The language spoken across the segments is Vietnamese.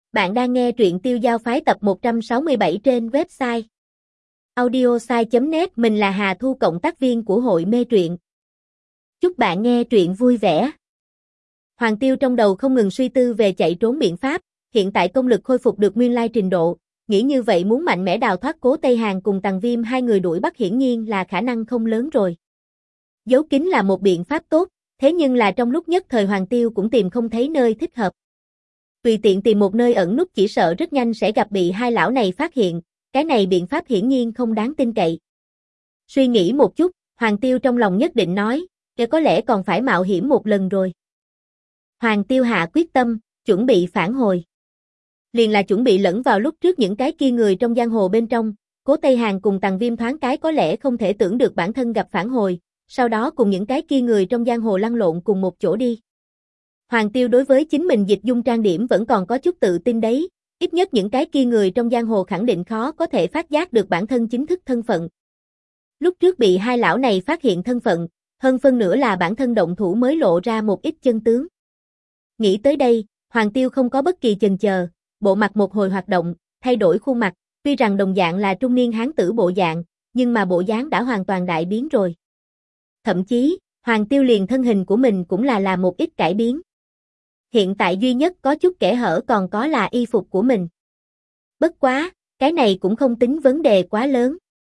Bạn đang nghe truyện Tiêu Giao Phái tập 167 trên website audiosai.net. Mình là Hà Thu, cộng tác viên của hội mê truyện. Chúc bạn nghe truyện vui vẻ. Hoàng Tiêu trong đầu không ngừng suy tư về chạy trốn biện pháp, hiện tại công lực khôi phục được nguyên lai trình độ, nghĩ như vậy muốn mạnh mẽ đào thoát Cố Tây Hàn cùng Tằng Viêm hai người đuổi bắt hiển nhiên là khả năng không lớn rồi. Giấu kín là một biện pháp tốt, thế nhưng là trong lúc nhất thời Hoàng Tiêu cũng tìm không thấy nơi thích hợp. Tùy tiện tìm một nơi ẩn núp chỉ sợ rất nhanh sẽ gặp bị hai lão này phát hiện, cái này biện pháp hiển nhiên không đáng tin cậy. Suy nghĩ một chút, Hoàng Tiêu trong lòng nhất định nói, có lẽ còn phải mạo hiểm một lần rồi. Hoàng Tiêu hạ quyết tâm, chuẩn bị phản hồi. Liền là chuẩn bị lẫn vào lúc trước những cái kia người trong giang hồ bên trong, Cố Tây Hàn cùng Tằng Viêm thoáng cái có lẽ không thể tưởng được bản thân gặp phản hồi, sau đó cùng những cái kia người trong giang hồ lăn lộn cùng một chỗ đi. Hoàng Tiêu đối với chính mình dịch dung trang điểm vẫn còn có chút tự tin đấy, ít nhất những cái kia người trong giang hồ khẳng định khó có thể phát giác được bản thân chính thức thân phận. Lúc trước bị hai lão này phát hiện thân phận, hơn phân nửa là bản thân động thủ mới lộ ra một ít chân tướng. Nghĩ tới đây, Hoàng Tiêu không có bất kỳ chần chờ, bộ mặt một hồi hoạt động, thay đổi khuôn mặt, tuy rằng đồng dạng là trung niên hán tử bộ dạng, nhưng mà bộ dáng đã hoàn toàn đại biến rồi. Thậm chí, Hoàng Tiêu liền thân hình của mình cũng là làm một ít cải biến. Hiện tại duy nhất có chút kẽ hở còn có là y phục của mình. Bất quá, cái này cũng không tính vấn đề quá lớn.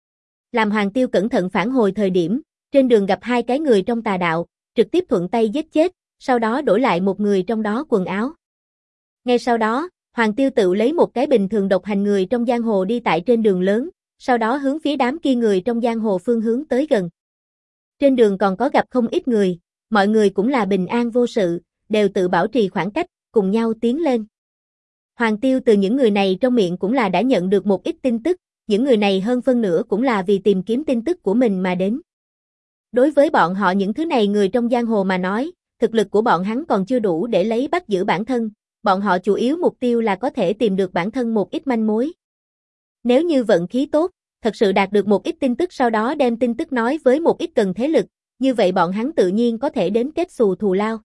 Làm Hoàng Tiêu cẩn thận phản hồi thời điểm, trên đường gặp hai cái người trong tà đạo, trực tiếp thuận tay giết chết, sau đó đổi lại một người trong đó quần áo. Ngay sau đó, Hoàng Tiêu tự lấy một cái bình thường độc hành người trong giang hồ đi tại trên đường lớn, sau đó hướng phía đám kia người trong giang hồ phương hướng tới gần. Trên đường còn có gặp không ít người, mọi người cũng là bình an vô sự, đều tự bảo trì khoảng cách, cùng nhau tiến lên. Hoàng Tiêu từ những người này trong miệng cũng là đã nhận được một ít tin tức, những người này hơn phân nửa cũng là vì tìm kiếm tin tức của mình mà đến. Đối với bọn họ những thứ này người trong giang hồ mà nói, thực lực của bọn hắn còn chưa đủ để lấy bắt giữ bản thân, bọn họ chủ yếu mục tiêu là có thể tìm được bản thân một ít manh mối. Nếu như vận khí tốt, thật sự đạt được một ít tin tức sau đó đem tin tức nói với một ít cần thế lực, như vậy bọn hắn tự nhiên có thể đến kết xù thù lao.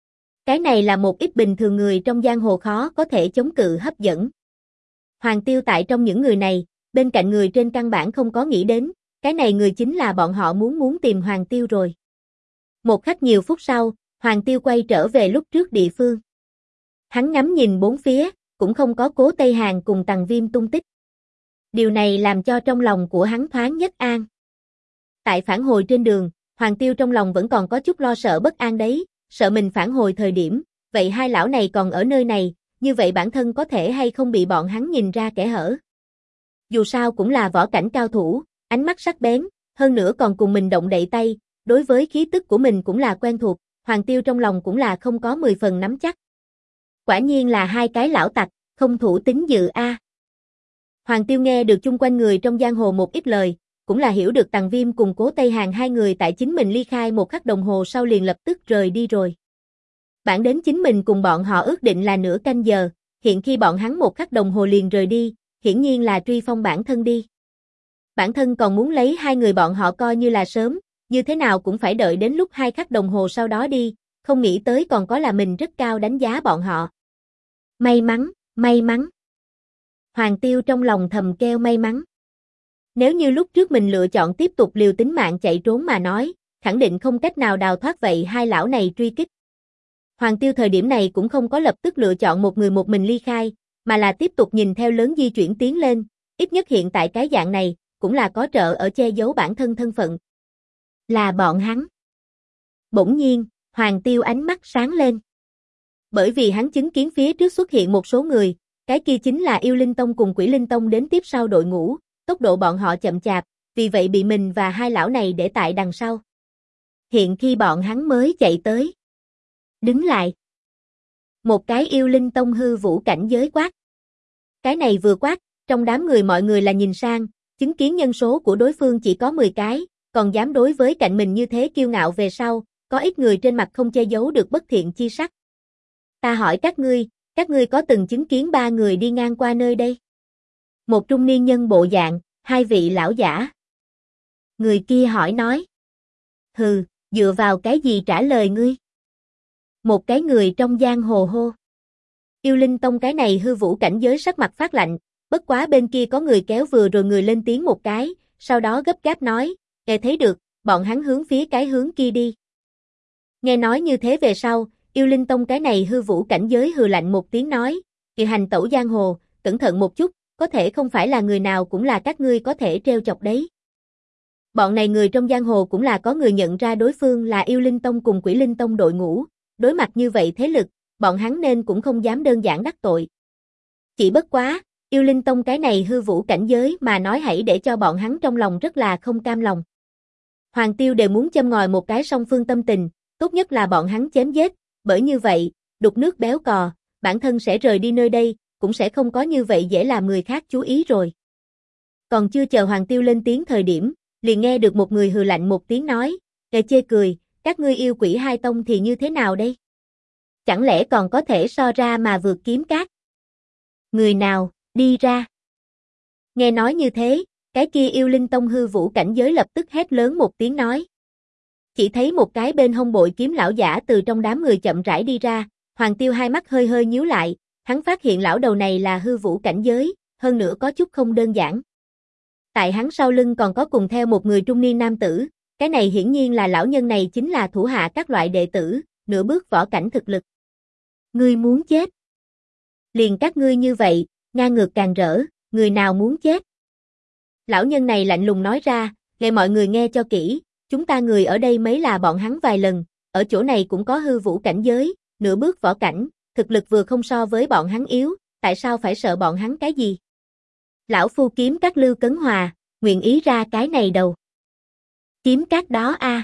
Cái này là một ít bình thường người trong giang hồ khó có thể chống cự hấp dẫn. Hoàng Tiêu tại trong những người này, bên cạnh người trên căn bản không có nghĩ đến, cái này người chính là bọn họ muốn tìm Hoàng Tiêu rồi. Một khắc nhiều phút sau, Hoàng Tiêu quay trở về lúc trước địa phương. Hắn ngắm nhìn bốn phía, cũng không có Cố Tây Hàn cùng Tằng Viêm tung tích. Điều này làm cho trong lòng của hắn thoáng nhất an. Tại phản hồi trên đường, Hoàng Tiêu trong lòng vẫn còn có chút lo sợ bất an đấy, sợ mình phản hồi thời điểm, vậy hai lão này còn ở nơi này, như vậy bản thân có thể hay không bị bọn hắn nhìn ra kẽ hở. Dù sao cũng là võ cảnh cao thủ, ánh mắt sắc bén, hơn nữa còn cùng mình động đậy tay, đối với khí tức của mình cũng là quen thuộc, Hoàng Tiêu trong lòng cũng là không có 10 phần nắm chắc. Quả nhiên là hai cái lão tặc, không thủ tín dự a. Hoàng Tiêu nghe được chung quanh người trong giang hồ một ít lời, cũng là hiểu được Tằng Viêm cùng Cố Tây Hàn hai người tại chính mình ly khai một khắc đồng hồ sau liền lập tức rời đi rồi. Bản đến chính mình cùng bọn họ ước định là nửa canh giờ, hiện khi bọn hắn một khắc đồng hồ liền rời đi, hiển nhiên là truy phong bản thân đi. Bản thân còn muốn lấy hai người bọn họ coi như là sớm, như thế nào cũng phải đợi đến lúc 2 khắc đồng hồ sau đó đi, không nghĩ tới còn có là mình rất cao đánh giá bọn họ. May mắn, may mắn. Hoàng Tiêu trong lòng thầm kêu may mắn. Nếu như lúc trước mình lựa chọn tiếp tục liều tính mạng chạy trốn mà nói, khẳng định không cách nào đào thoát vậy hai lão này truy kích. Hoàng Tiêu thời điểm này cũng không có lập tức lựa chọn một người một mình ly khai, mà là tiếp tục nhìn theo lớn di chuyển tiến lên, ít nhất hiện tại cái dạng này, cũng là có trợ ở che giấu bản thân thân phận. Là bọn hắn. Bỗng nhiên, Hoàng Tiêu ánh mắt sáng lên. Bởi vì hắn chứng kiến phía trước xuất hiện một số người, cái kia chính là Yêu Linh Tông cùng Quỷ Linh Tông đến tiếp sau đội ngũ, tốc độ bọn họ chậm chạp, vì vậy bị mình và hai lão này để tại đằng sau. Hiện khi bọn hắn mới chạy tới. Đứng lại. Một cái Yêu Linh Tông hư vũ cảnh giới quát. Cái này vừa quát, trong đám người mọi người là nhìn sang, chứng kiến nhân số của đối phương chỉ có 10 cái, còn dám đối với cạnh mình như thế kiêu ngạo về sau, có ít người trên mặt không che giấu được bất thiện chi sắc. Ta hỏi các ngươi có từng chứng kiến 3 người đi ngang qua nơi đây? Một trung niên nhân bộ dạng, hai vị lão giả. Người kia hỏi nói. Hừ, dựa vào cái gì trả lời ngươi? Một cái người trong giang hồ hô. Yêu Linh Tông cái này hư vũ cảnh giới sắc mặt phát lạnh, bất quá bên kia có người kéo vừa rồi người lên tiếng một cái, sau đó gấp gáp nói, nghe thấy được, bọn hắn hướng phía cái hướng kia đi. Nghe nói như thế về sau, Yêu Linh Tông cái này hư vũ cảnh giới hừ lạnh một tiếng nói, kỳ hành tẩu giang hồ, cẩn thận một chút, có thể không phải là người nào cũng là các ngươi có thể trêu chọc đấy. Bọn này người trong giang hồ cũng là có người nhận ra đối phương là Yêu Linh Tông cùng Quỷ Linh Tông đội ngũ, đối mặt như vậy thế lực, bọn hắn nên cũng không dám đơn giản đắc tội. Chỉ bất quá, Yêu Linh Tông cái này hư vũ cảnh giới mà nói hãy để cho bọn hắn trong lòng rất là không cam lòng. Hoàng Tiêu đều muốn châm ngòi một cái song phương tâm tình, tốt nhất là bọn hắn chém giết, bởi như vậy, đục nước béo cò, bản thân sẽ rời đi nơi đây, cũng sẽ không có như vậy dễ làm người khác chú ý rồi. Còn chưa chờ Hoàng Tiêu lên tiếng thời điểm, liền nghe được một người hừ lạnh một tiếng nói, kề chê cười, các ngươi yêu quỷ hai tông thì như thế nào đây? Chẳng lẽ còn có thể so ra mà vượt kiếm cát? Người nào, đi ra. Nghe nói như thế, cái kia Yêu Linh Tông hư vũ cảnh giới lập tức hét lớn một tiếng nói. Chỉ thấy một cái bên hông bội kiếm lão giả từ trong đám người chậm rãi đi ra, Hoàng Tiêu hai mắt hơi hơi nhíu lại, hắn phát hiện lão đầu này là hư vũ cảnh giới, hơn nữa có chút không đơn giản. Tại hắn sau lưng còn có cùng theo một người trung niên nam tử, cái này hiển nhiên là lão nhân này chính là thủ hạ các loại đệ tử, nửa bước võ cảnh thực lực. Ngươi muốn chết? Liền các ngươi như vậy, ngang ngược càng rỡ, người nào muốn chết? Lão nhân này lạnh lùng nói ra, nghe mọi người nghe cho kỹ, chúng ta người ở đây mấy là bọn hắn vài lần, ở chỗ này cũng có hư vũ cảnh giới, nửa bước võ cảnh, thực lực vừa không so với bọn hắn yếu, tại sao phải sợ bọn hắn cái gì? Lão phu kiếm các Lưu Cấn Hòa, nguyện ý ra cái này đầu. Kiếm các đó a.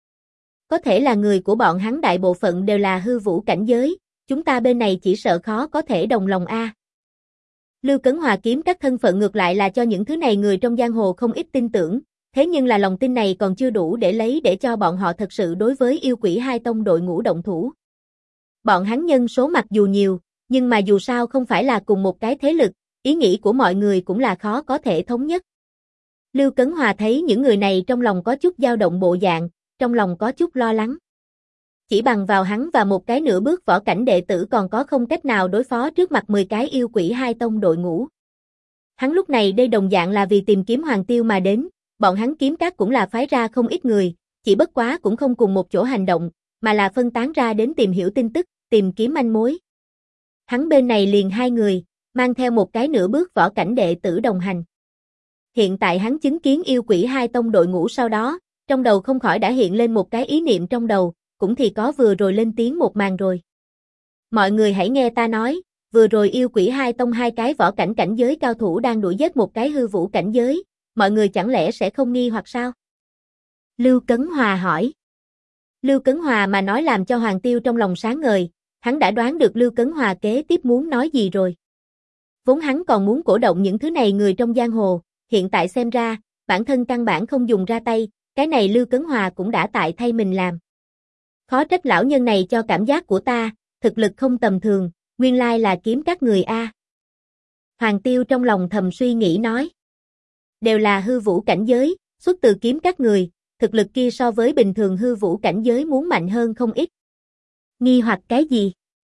Có thể là người của bọn hắn đại bộ phận đều là hư vũ cảnh giới, chúng ta bên này chỉ sợ khó có thể đồng lòng a. Lưu Cấn Hòa kiếm các thân phận ngược lại là cho những thứ này người trong giang hồ không ít tin tưởng, thế nhưng là lòng tin này còn chưa đủ để lấy để cho bọn họ thật sự đối với yêu quỷ hai tông đội ngũ động thủ. Bọn hắn nhân số mặc dù nhiều, nhưng mà dù sao không phải là cùng một cái thế lực, ý nghĩ của mọi người cũng là khó có thể thống nhất. Lưu Cấn Hòa thấy những người này trong lòng có chút dao động bộ dạng, trong lòng có chút lo lắng. Chỉ bằng vào hắn và một cái nửa bước võ cảnh đệ tử còn có không cách nào đối phó trước mặt 10 cái yêu quỷ hai tông đội ngũ. Hắn lúc này đây đồng dạng là vì tìm kiếm Hoàng Tiêu mà đến, bọn hắn kiếm các cũng là phái ra không ít người, chỉ bất quá cũng không cùng một chỗ hành động, mà là phân tán ra đến tìm hiểu tin tức, tìm kiếm manh mối. Hắn bên này liền hai người, mang theo một cái nửa bước võ cảnh đệ tử đồng hành. Hiện tại hắn chứng kiến yêu quỷ hai tông đội ngũ sau đó, trong đầu không khỏi đã hiện lên một cái ý niệm trong đầu, cũng thì có vừa rồi lên tiếng một màn rồi. Mọi người hãy nghe ta nói, vừa rồi yêu quỷ hai tông hai cái võ cảnh cảnh giới cao thủ đang đuổi giết một cái hư vũ cảnh giới, mọi người chẳng lẽ sẽ không nghi hoặc sao? Lưu Cấn Hòa hỏi. Lưu Cấn Hòa mà nói làm cho Hoàng Tiêu trong lòng sáng ngời, hắn đã đoán được Lưu Cấn Hòa kế tiếp muốn nói gì rồi. Vốn hắn còn muốn cổ động những thứ này người trong giang hồ, hiện tại xem ra, bản thân căn bản không dùng ra tay, cái này Lưu Cấn Hòa cũng đã tại thay mình làm. Khó trách lão nhân này cho cảm giác của ta, thực lực không tầm thường, nguyên lai là kiếm các người a. Hoàng Tiêu trong lòng thầm suy nghĩ nói. Đều là hư vũ cảnh giới, xuất từ kiếm các người, thực lực kia so với bình thường hư vũ cảnh giới muốn mạnh hơn không ít. Nghi hoặc cái gì?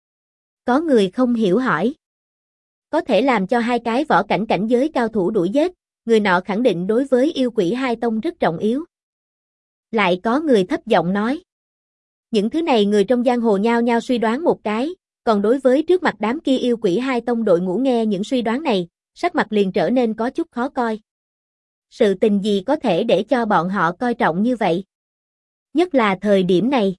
Có người không hiểu hỏi. Có thể làm cho hai cái võ cảnh cảnh giới cao thủ đuổi giết, người nọ khẳng định đối với yêu quỷ hai tông rất trọng yếu. Lại có người thấp giọng nói. Những thứ này người trong giang hồ nhao nhao suy đoán một cái, còn đối với trước mặt đám kia yêu quỷ hai tông đội ngũ nghe những suy đoán này, sắc mặt liền trở nên có chút khó coi. Sự tình gì có thể để cho bọn họ coi trọng như vậy? Nhất là thời điểm này.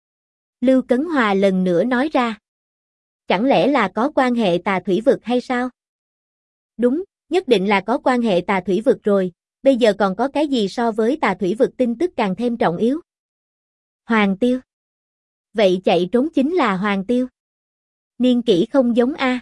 Lưu Cấn Hòa lần nữa nói ra. Chẳng lẽ là có quan hệ tà thủy vực hay sao? Đúng, nhất định là có quan hệ tà thủy vực rồi, bây giờ còn có cái gì so với tà thủy vực tin tức càng thêm trọng yếu? Hoàng Tiêu. Vậy chạy trốn chính là Hoàng Tiêu. Niên kỷ không giống a.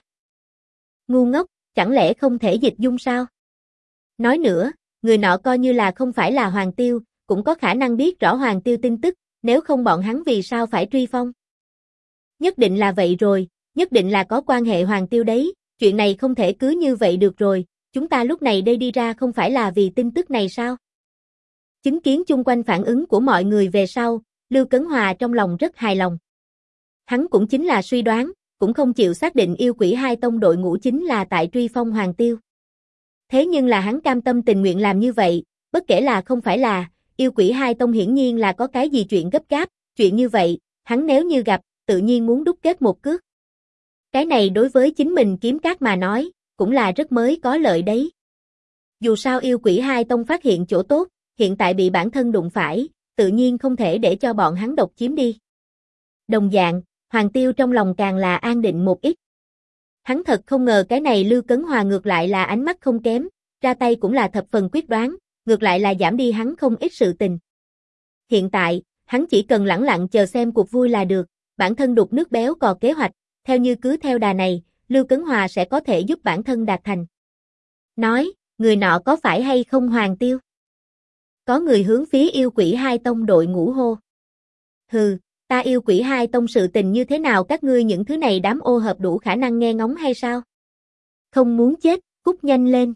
Ngu ngốc, chẳng lẽ không thể dịch dung sao? Nói nữa, người nọ coi như là không phải là Hoàng Tiêu, cũng có khả năng biết rõ Hoàng Tiêu tin tức, nếu không bọn hắn vì sao phải truy phong? Nhất định là vậy rồi, nhất định là có quan hệ Hoàng Tiêu đấy, chuyện này không thể cứ như vậy được rồi, chúng ta lúc này đây đi ra không phải là vì tin tức này sao? Chứng kiến chung quanh phản ứng của mọi người về sau, Lưu Cấn Hòa trong lòng rất hài lòng. Hắn cũng chính là suy đoán, cũng không chịu xác định yêu quỷ hai tông đội ngũ chính là tại truy phong Hoàng Tiêu. Thế nhưng là hắn cam tâm tình nguyện làm như vậy, bất kể là không phải là, yêu quỷ hai tông hiển nhiên là có cái gì chuyện gấp gáp, chuyện như vậy, hắn nếu như gặp, tự nhiên muốn đúc kết một cước. Cái này đối với chính mình Kiếm Cát mà nói, cũng là rất mới có lợi đấy. Dù sao yêu quỷ hai tông phát hiện chỗ tốt, hiện tại bị bản thân đụng phải, tự nhiên không thể để cho bọn hắn độc chiếm đi. Đồng dạng, Hoàng Tiêu trong lòng càng là an định một ít. Hắn thật không ngờ cái này Lưu Cấn Hòa ngược lại là ánh mắt không kém, ra tay cũng là thập phần quyết đoán, ngược lại là giảm đi hắn không ít sự tình. Hiện tại, hắn chỉ cần lẳng lặng chờ xem cuộc vui là được, bản thân đục nước béo cò kế hoạch, theo như cứ theo đà này, Lưu Cấn Hòa sẽ có thể giúp bản thân đạt thành. Nói, người nọ có phải hay không Hoàng Tiêu? Có người hướng phía yêu quỷ hai tông đội ngũ hô. Hừ, ta yêu quỷ hai tông sự tình như thế nào các ngươi những thứ này đám ô hợp đủ khả năng nghe ngóng hay sao? Không muốn chết, cút nhanh lên.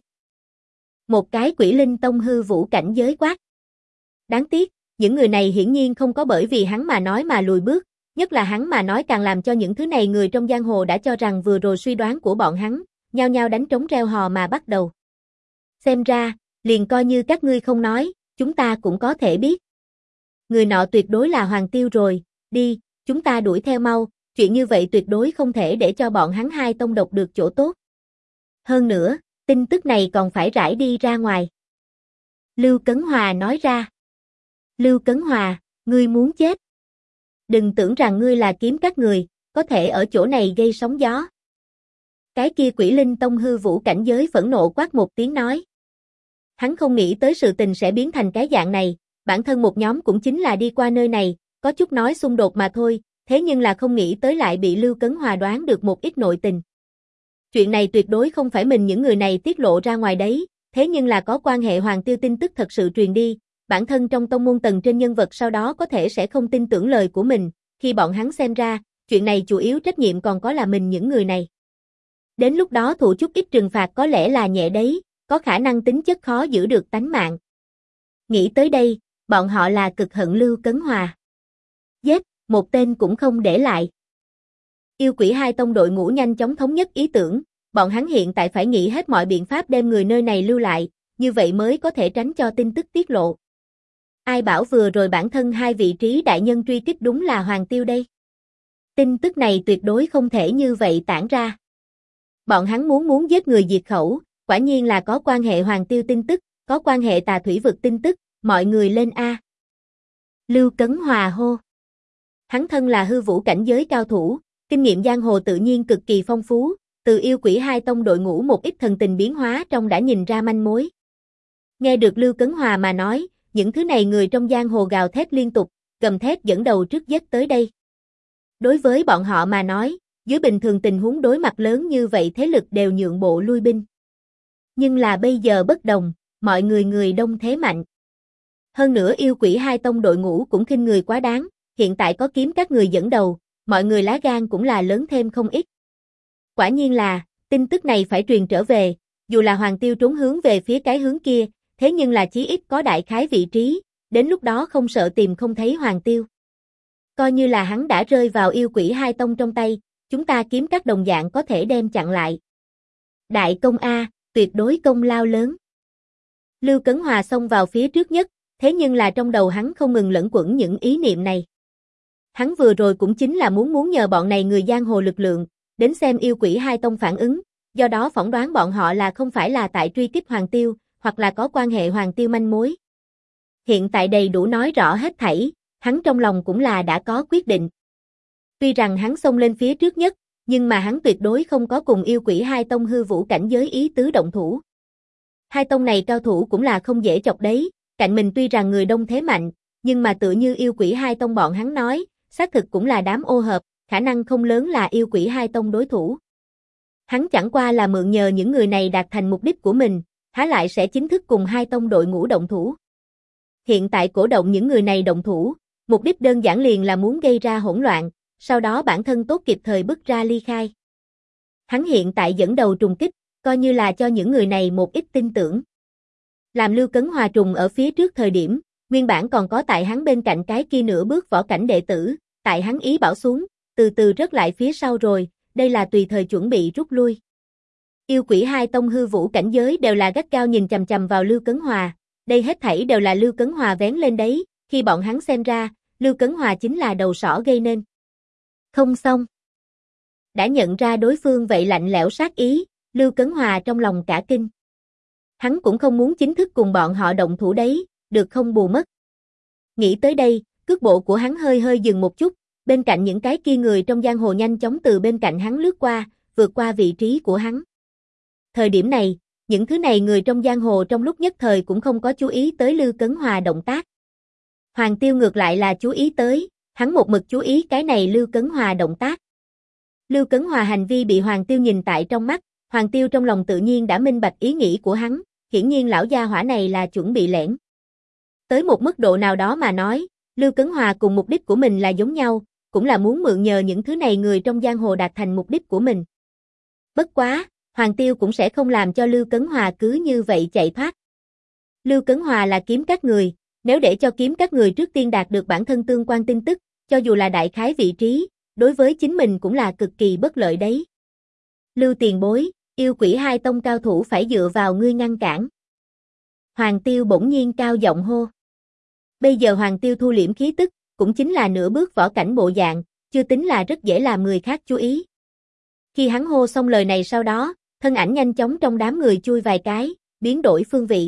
Một cái quỷ linh tông hư vũ cảnh giới quát. Đáng tiếc, những người này hiển nhiên không có bởi vì hắn mà nói mà lùi bước, nhất là hắn mà nói càng làm cho những thứ này người trong giang hồ đã cho rằng vừa rồi suy đoán của bọn hắn, nhao nhao đánh trống reo hò mà bắt đầu. Xem ra, liền coi như các ngươi không nói, chúng ta cũng có thể biết. Người nọ tuyệt đối là Hoàng Tiêu rồi, đi, chúng ta đuổi theo mau, chuyện như vậy tuyệt đối không thể để cho bọn hắn hai tông độc được chỗ tốt. Hơn nữa, tin tức này còn phải rải đi ra ngoài. Lưu Cấn Hòa nói ra. Lưu Cấn Hòa, ngươi muốn chết. Đừng tưởng rằng ngươi là Kiếm Các người, có thể ở chỗ này gây sóng gió. Cái kia quỷ linh tông hư vũ cảnh giới phẫn nộ quát một tiếng nói. Hắn không nghĩ tới sự tình sẽ biến thành cái dạng này, bản thân một nhóm cũng chính là đi qua nơi này, có chút nói xung đột mà thôi, thế nhưng là không nghĩ tới lại bị Lưu Cấn Hòa đoán được một ít nội tình. Chuyện này tuyệt đối không phải mình những người này tiết lộ ra ngoài đấy, thế nhưng là có quan hệ Hoàng Tiêu tin tức thật sự truyền đi, bản thân trong tông môn tầng trên nhân vật sau đó có thể sẽ không tin tưởng lời của mình, khi bọn hắn xem ra, chuyện này chủ yếu trách nhiệm còn có là mình những người này. Đến lúc đó thụ chút ít trừng phạt có lẽ là nhẹ đấy, có khả năng tính chất khó giữ được tánh mạng. Nghĩ tới đây, bọn họ là cực hận Lưu Cấn Hòa. Giết, một tên cũng không để lại. Yêu quỷ hai tông đội ngũ nhanh chóng thống nhất ý tưởng, bọn hắn hiện tại phải nghĩ hết mọi biện pháp đem người nơi này lưu lại, như vậy mới có thể tránh cho tin tức tiết lộ. Ai bảo vừa rồi bản thân hai vị trí đại nhân truy kích đúng là Hoàng Tiêu đây. Tin tức này tuyệt đối không thể như vậy tản ra. Bọn hắn muốn giết người diệt khẩu, quả nhiên là có quan hệ Hoàng Tiêu tin tức, có quan hệ Tà Thủy Vực tin tức, mọi người lên A. Lưu Cấn Hòa hô. Hắn thân là hư vũ cảnh giới cao thủ, kinh nghiệm giang hồ tự nhiên cực kỳ phong phú, từ yêu quỷ hai tông đội ngũ một ít thần tình biến hóa trong đã nhìn ra manh mối. Nghe được Lưu Cấn Hòa mà nói, những thứ này người trong giang hồ gào thét liên tục, gầm thét dẫn đầu trước giết tới đây. Đối với bọn họ mà nói, dưới bình thường tình huống đối mặt lớn như vậy thế lực đều nhượng bộ lui binh. Nhưng là bây giờ bất đồng, mọi người đông thế mạnh. Hơn nữa yêu quỷ hai tông đội ngũ cũng khinh người quá đáng, hiện tại có Kiếm Các người dẫn đầu, mọi người lá gan cũng là lớn thêm không ít. Quả nhiên là, tin tức này phải truyền trở về, dù là Hoàng Tiêu trốn hướng về phía cái hướng kia, thế nhưng là chí ít có đại khái vị trí, đến lúc đó không sợ tìm không thấy Hoàng Tiêu. Coi như là hắn đã rơi vào yêu quỷ hai tông trong tay, chúng ta Kiếm Các đồng dạng có thể đem chặn lại. Đại công A, tuyệt đối công lao lớn. Lưu Cấn Hòa xông vào phía trước nhất, thế nhưng là trong đầu hắn không ngừng lẫn quẩn những ý niệm này. Hắn vừa rồi cũng chính là muốn nhờ bọn này người giang hồ lực lượng, đến xem yêu quỷ hai tông phản ứng, do đó phỏng đoán bọn họ là không phải là tại truy kích Hoàng Tiêu, hoặc là có quan hệ Hoàng Tiêu manh mối. Hiện tại đầy đủ nói rõ hết thảy, hắn trong lòng cũng là đã có quyết định. Tuy rằng hắn xông lên phía trước nhất, nhưng mà hắn tuyệt đối không có cùng yêu quỷ hai tông hư vũ cảnh giới ý tứ động thủ. Hai tông này cao thủ cũng là không dễ chọc đấy, cạnh mình tuy rằng người đông thế mạnh, nhưng mà tự như yêu quỷ hai tông bọn hắn nói, xác thực cũng là đám ô hợp, khả năng không lớn là yêu quỷ hai tông đối thủ. Hắn chẳng qua là mượn nhờ những người này đạt thành mục đích của mình, há lại sẽ chính thức cùng hai tông đội ngũ động thủ. Hiện tại cổ động những người này động thủ, mục đích đơn giản liền là muốn gây ra hỗn loạn, sau đó bản thân tốt kịp thời bước ra ly khai. Hắn hiện tại dẫn đầu trùng kích, coi như là cho những người này một ít tin tưởng. Làm Lưu Cấn Hòa trùng ở phía trước thời điểm, nguyên bản còn có tại hắn bên cạnh cái kia nửa bước võ cảnh đệ tử, tại hắn ý bảo xuống, từ từ rớt lại phía sau rồi, đây là tùy thời chuẩn bị rút lui. Yêu Quỷ hai tông hư vũ cảnh giới đều là gắt gao nhìn chằm chằm vào Lưu Cấn Hòa, đây hết thảy đều là Lưu Cấn Hòa vén lên đấy, khi bọn hắn xem ra, Lưu Cấn Hòa chính là đầu sỏ gây nên. Không xong. Đã nhận ra đối phương vậy lạnh lẽo sát ý, Lưu Cấn Hòa trong lòng cả kinh. Hắn cũng không muốn chính thức cùng bọn họ động thủ đấy, được không bù mất. Nghĩ tới đây, cước bộ của hắn hơi hơi dừng một chút, bên cạnh những cái kia người trong giang hồ nhanh chóng từ bên cạnh hắn lướt qua, vượt qua vị trí của hắn. Thời điểm này, những thứ này người trong giang hồ trong lúc nhất thời cũng không có chú ý tới Lưu Cấn Hòa động tác. Hoàng Tiêu ngược lại là chú ý tới, hắn một mực chú ý cái này Lưu Cấn Hòa động tác. Lưu Cấn Hòa hành vi bị Hoàng Tiêu nhìn tại trong mắt, Hoàng Tiêu trong lòng tự nhiên đã minh bạch ý nghĩ của hắn, hiển nhiên lão gia hỏa này là chuẩn bị lẻn. Tới một mức độ nào đó mà nói, Lưu Cấn Hòa cùng mục đích của mình là giống nhau, cũng là muốn mượn nhờ những thứ này người trong giang hồ đạt thành mục đích của mình. Bất quá, Hoàng Tiêu cũng sẽ không làm cho Lưu Cấn Hòa cứ như vậy chạy thoát. Lưu Cấn Hòa là kiếm các người, nếu để cho kiếm các người trước tiên đạt được bản thân tương quan tin tức, cho dù là đại khái vị trí, đối với chính mình cũng là cực kỳ bất lợi đấy. Lưu tiền bối, Yêu Quỷ hai tông cao thủ phải dựa vào ngươi ngăn cản. Hoàng Tiêu bỗng nhiên cao giọng hô. Bây giờ Hoàng Tiêu thu liễm khí tức, cũng chính là nửa bước võ cảnh bộ dạng, chưa tính là rất dễ làm người khác chú ý. Khi hắn hô xong lời này sau đó, thân ảnh nhanh chóng trong đám người chui vài cái, biến đổi phương vị.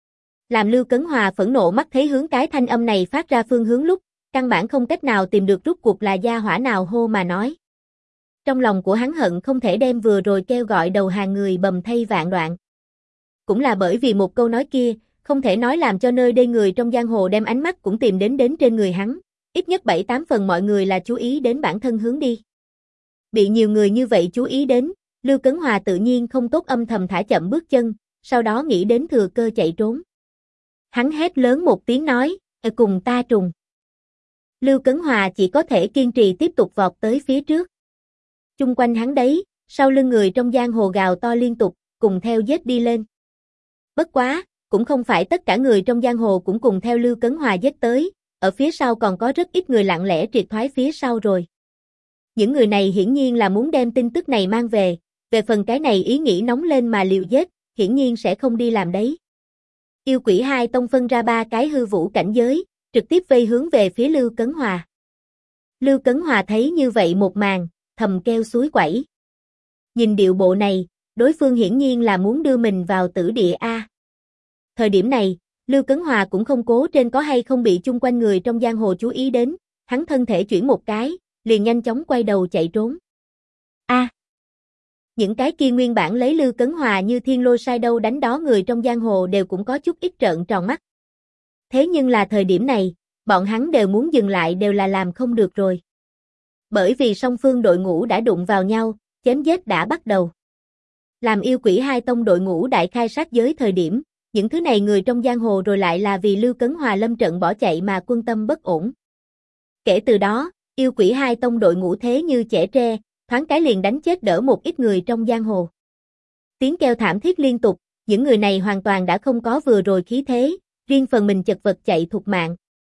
Làm Lưu Cấn Hòa phẫn nộ mắt thấy hướng cái thanh âm này phát ra phương hướng lúc, căn bản không cách nào tìm được rốt cuộc là gia hỏa nào hô mà nói. Trong lòng của hắn hận không thể đem vừa rồi kêu gọi đầu hàng người bầm thây vạn đoạn. Cũng là bởi vì một câu nói kia, không thể nói làm cho nơi đây người trong giang hồ đem ánh mắt cũng tìm đến trên người hắn, ít nhất 7-8 phần mọi người là chú ý đến bản thân hướng đi. Bị nhiều người như vậy chú ý đến, Lưu Cấn Hòa tự nhiên không tốt âm thầm thả chậm bước chân, sau đó nghĩ đến thừa cơ chạy trốn. Hắn hét lớn một tiếng nói, cùng ta trùng. Lưu Cấn Hòa chỉ có thể kiên trì tiếp tục vọt tới phía trước. Chung quanh hắn đấy, sau lưng người trong giang hồ gào to liên tục, cùng theo giết đi lên. Bất quá, cũng không phải tất cả người trong giang hồ cũng cùng theo Lưu Cấn Hòa giết tới, ở phía sau còn có rất ít người lặng lẽ triệt thoái phía sau rồi. Những người này hiển nhiên là muốn đem tin tức này mang về phần cái này ý nghĩ nóng lên mà liều giết, hiển nhiên sẽ không đi làm đấy. Yêu Quỷ hai tông phân ra 3 cái hư vũ cảnh giới, trực tiếp vây hướng về phía Lưu Cấn Hòa. Lưu Cấn Hòa thấy như vậy một màn, thầm kêu suối quẩy. Nhìn điệu bộ này, đối phương hiển nhiên là muốn đưa mình vào tử địa A. Thời điểm này, Lưu Cấn Hòa cũng không cố trên có hay không bị chung quanh người trong giang hồ chú ý đến, hắn thân thể chuyển một cái, liền nhanh chóng quay đầu chạy trốn. A. Những cái kia nguyên bản lấy Lưu Cấn Hòa như thiên lôi sai đâu đánh đó người trong giang hồ đều cũng có chút ít trợn tròn mắt. Thế nhưng là thời điểm này, bọn hắn đều muốn dừng lại đều là làm không được rồi. Bởi vì song phương đội ngũ đã đụng vào nhau, chém giết đã bắt đầu. Làm Yêu Quỷ hai tông đội ngũ đại khai sát giới thời điểm, những thứ này người trong giang hồ rồi lại là vì Lưu Cấn Hòa lâm trận bỏ chạy mà quân tâm bất ổn. Kể từ đó, Yêu Quỷ hai tông đội ngũ thế như chẻ tre, thoáng cái liền đánh chết đỡ một ít người trong giang hồ. Tiếng kêu thảm thiết liên tục, những người này hoàn toàn đã không có vừa rồi khí thế, riêng phần mình chật vật chạy thục mạng.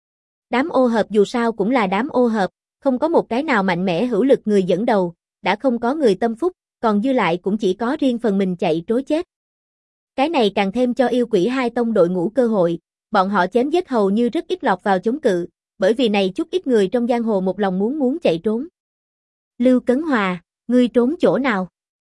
Đám ô hợp dù sao cũng là đám ô hợp, không có một cái nào mạnh mẽ hữu lực người dẫn đầu, đã không có người tâm phúc, còn dư lại cũng chỉ có riêng phần mình chạy trối chết. Cái này càng thêm cho Yêu Quỷ hai tông đội ngũ cơ hội, bọn họ chém giết hầu như rất ít lọt vào chống cự, bởi vì này chút ít người trong giang hồ một lòng muốn chạy trốn. Lưu Cấn Hòa, ngươi trốn chỗ nào?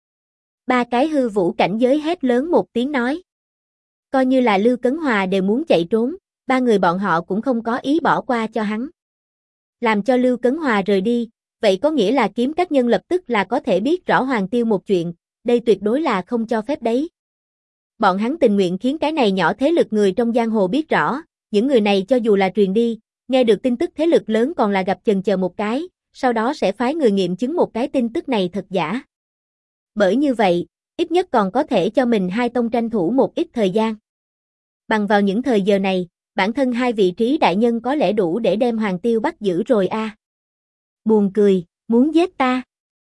3 cái hư vũ cảnh giới hét lớn một tiếng nói. Coi như là Lưu Cấn Hòa đều muốn chạy trốn, 3 người bọn họ cũng không có ý bỏ qua cho hắn. Làm cho Lưu Cấn Hòa rời đi, vậy có nghĩa là kiếm các nhân lập tức là có thể biết rõ Hoàng Tiêu một chuyện, đây tuyệt đối là không cho phép đấy. Bọn hắn tình nguyện khiến cái này nhỏ thế lực người trong giang hồ biết rõ, những người này cho dù là truyền đi, nghe được tin tức thế lực lớn còn là gặp chần chờ một cái, sau đó sẽ phái người nghiệm chứng một cái tin tức này thật giả. Bởi như vậy, ít nhất còn có thể cho mình hai tông tranh thủ một ít thời gian. Bằng vào những thời giờ này, bản thân hai vị trí đại nhân có lẽ đủ để đem Hoàng Tiêu bắt giữ rồi a. Buồn cười, muốn giết ta.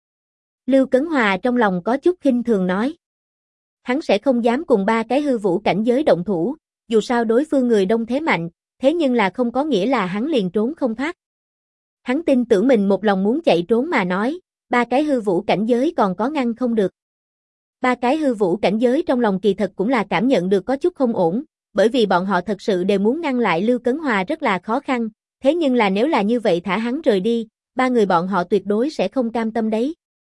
Lưu Cấn Hòa trong lòng có chút khinh thường nói. Hắn sẽ không dám cùng 3 cái hư vũ cảnh giới động thủ, dù sao đối phương người đông thế mạnh, thế nhưng là không có nghĩa là hắn liền trốn không thoát. Hắn tin tưởng mình một lòng muốn chạy trốn mà nói, ba cái hư vũ cảnh giới còn có ngăn không được. Ba cái hư vũ cảnh giới trong lòng kỳ thật cũng là cảm nhận được có chút không ổn, bởi vì bọn họ thật sự đều muốn ngăn lại Lưu Cấn Hòa rất là khó khăn, thế nhưng là nếu là như vậy thả hắn rời đi, ba người bọn họ tuyệt đối sẽ không cam tâm đấy.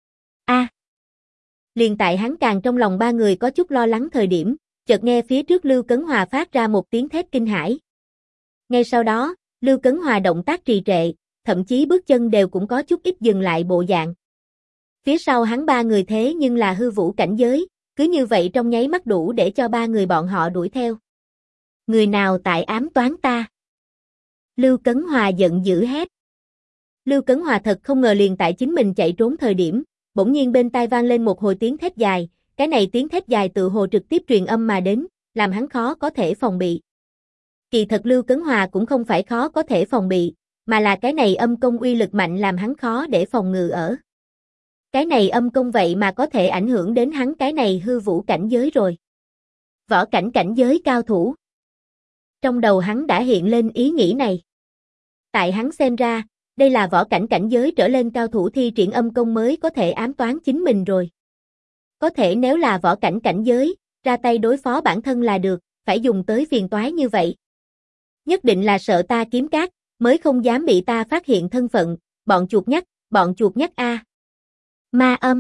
Liền tại hắn càng trong lòng ba người có chút lo lắng thời điểm, chợt nghe phía trước Lưu Cấn Hòa phát ra một tiếng thét kinh hãi. Ngay sau đó, Lưu Cấn Hòa động tác trì trệ, thậm chí bước chân đều cũng có chút ít dừng lại bộ dạng. Phía sau hắn ba người thế nhưng là hư vũ cảnh giới, cứ như vậy trong nháy mắt đủ để cho ba người bọn họ đuổi theo. Người nào tại ám toán ta? Lưu Cấn Hòa giận dữ hét. Lưu Cấn Hòa thật không ngờ liền tại chính mình chạy trốn thời điểm, bỗng nhiên bên tai vang lên một hồi tiếng thét dài, cái này tiếng thét dài tự hồ trực tiếp truyền âm mà đến, làm hắn khó có thể phòng bị. Kỳ thật Lưu Cấn Hòa cũng không phải khó có thể phòng bị, mà là cái này âm công uy lực mạnh làm hắn khó để phòng ngự ở. Cái này âm công vậy mà có thể ảnh hưởng đến hắn cái này hư vũ cảnh giới rồi. Võ cảnh cảnh giới cao thủ. Trong đầu hắn đã hiện lên ý nghĩ này. Tại hắn xem ra, đây là võ cảnh cảnh giới trở lên cao thủ thi triển âm công mới có thể ám toán chính mình rồi. Có thể nếu là võ cảnh cảnh giới, ra tay đối phó bản thân là được, phải dùng tới phiền toái như vậy. Nhất định là sợ ta kiếm cát, mới không dám bị ta phát hiện thân phận, bọn chuột nhắt a. Ma âm.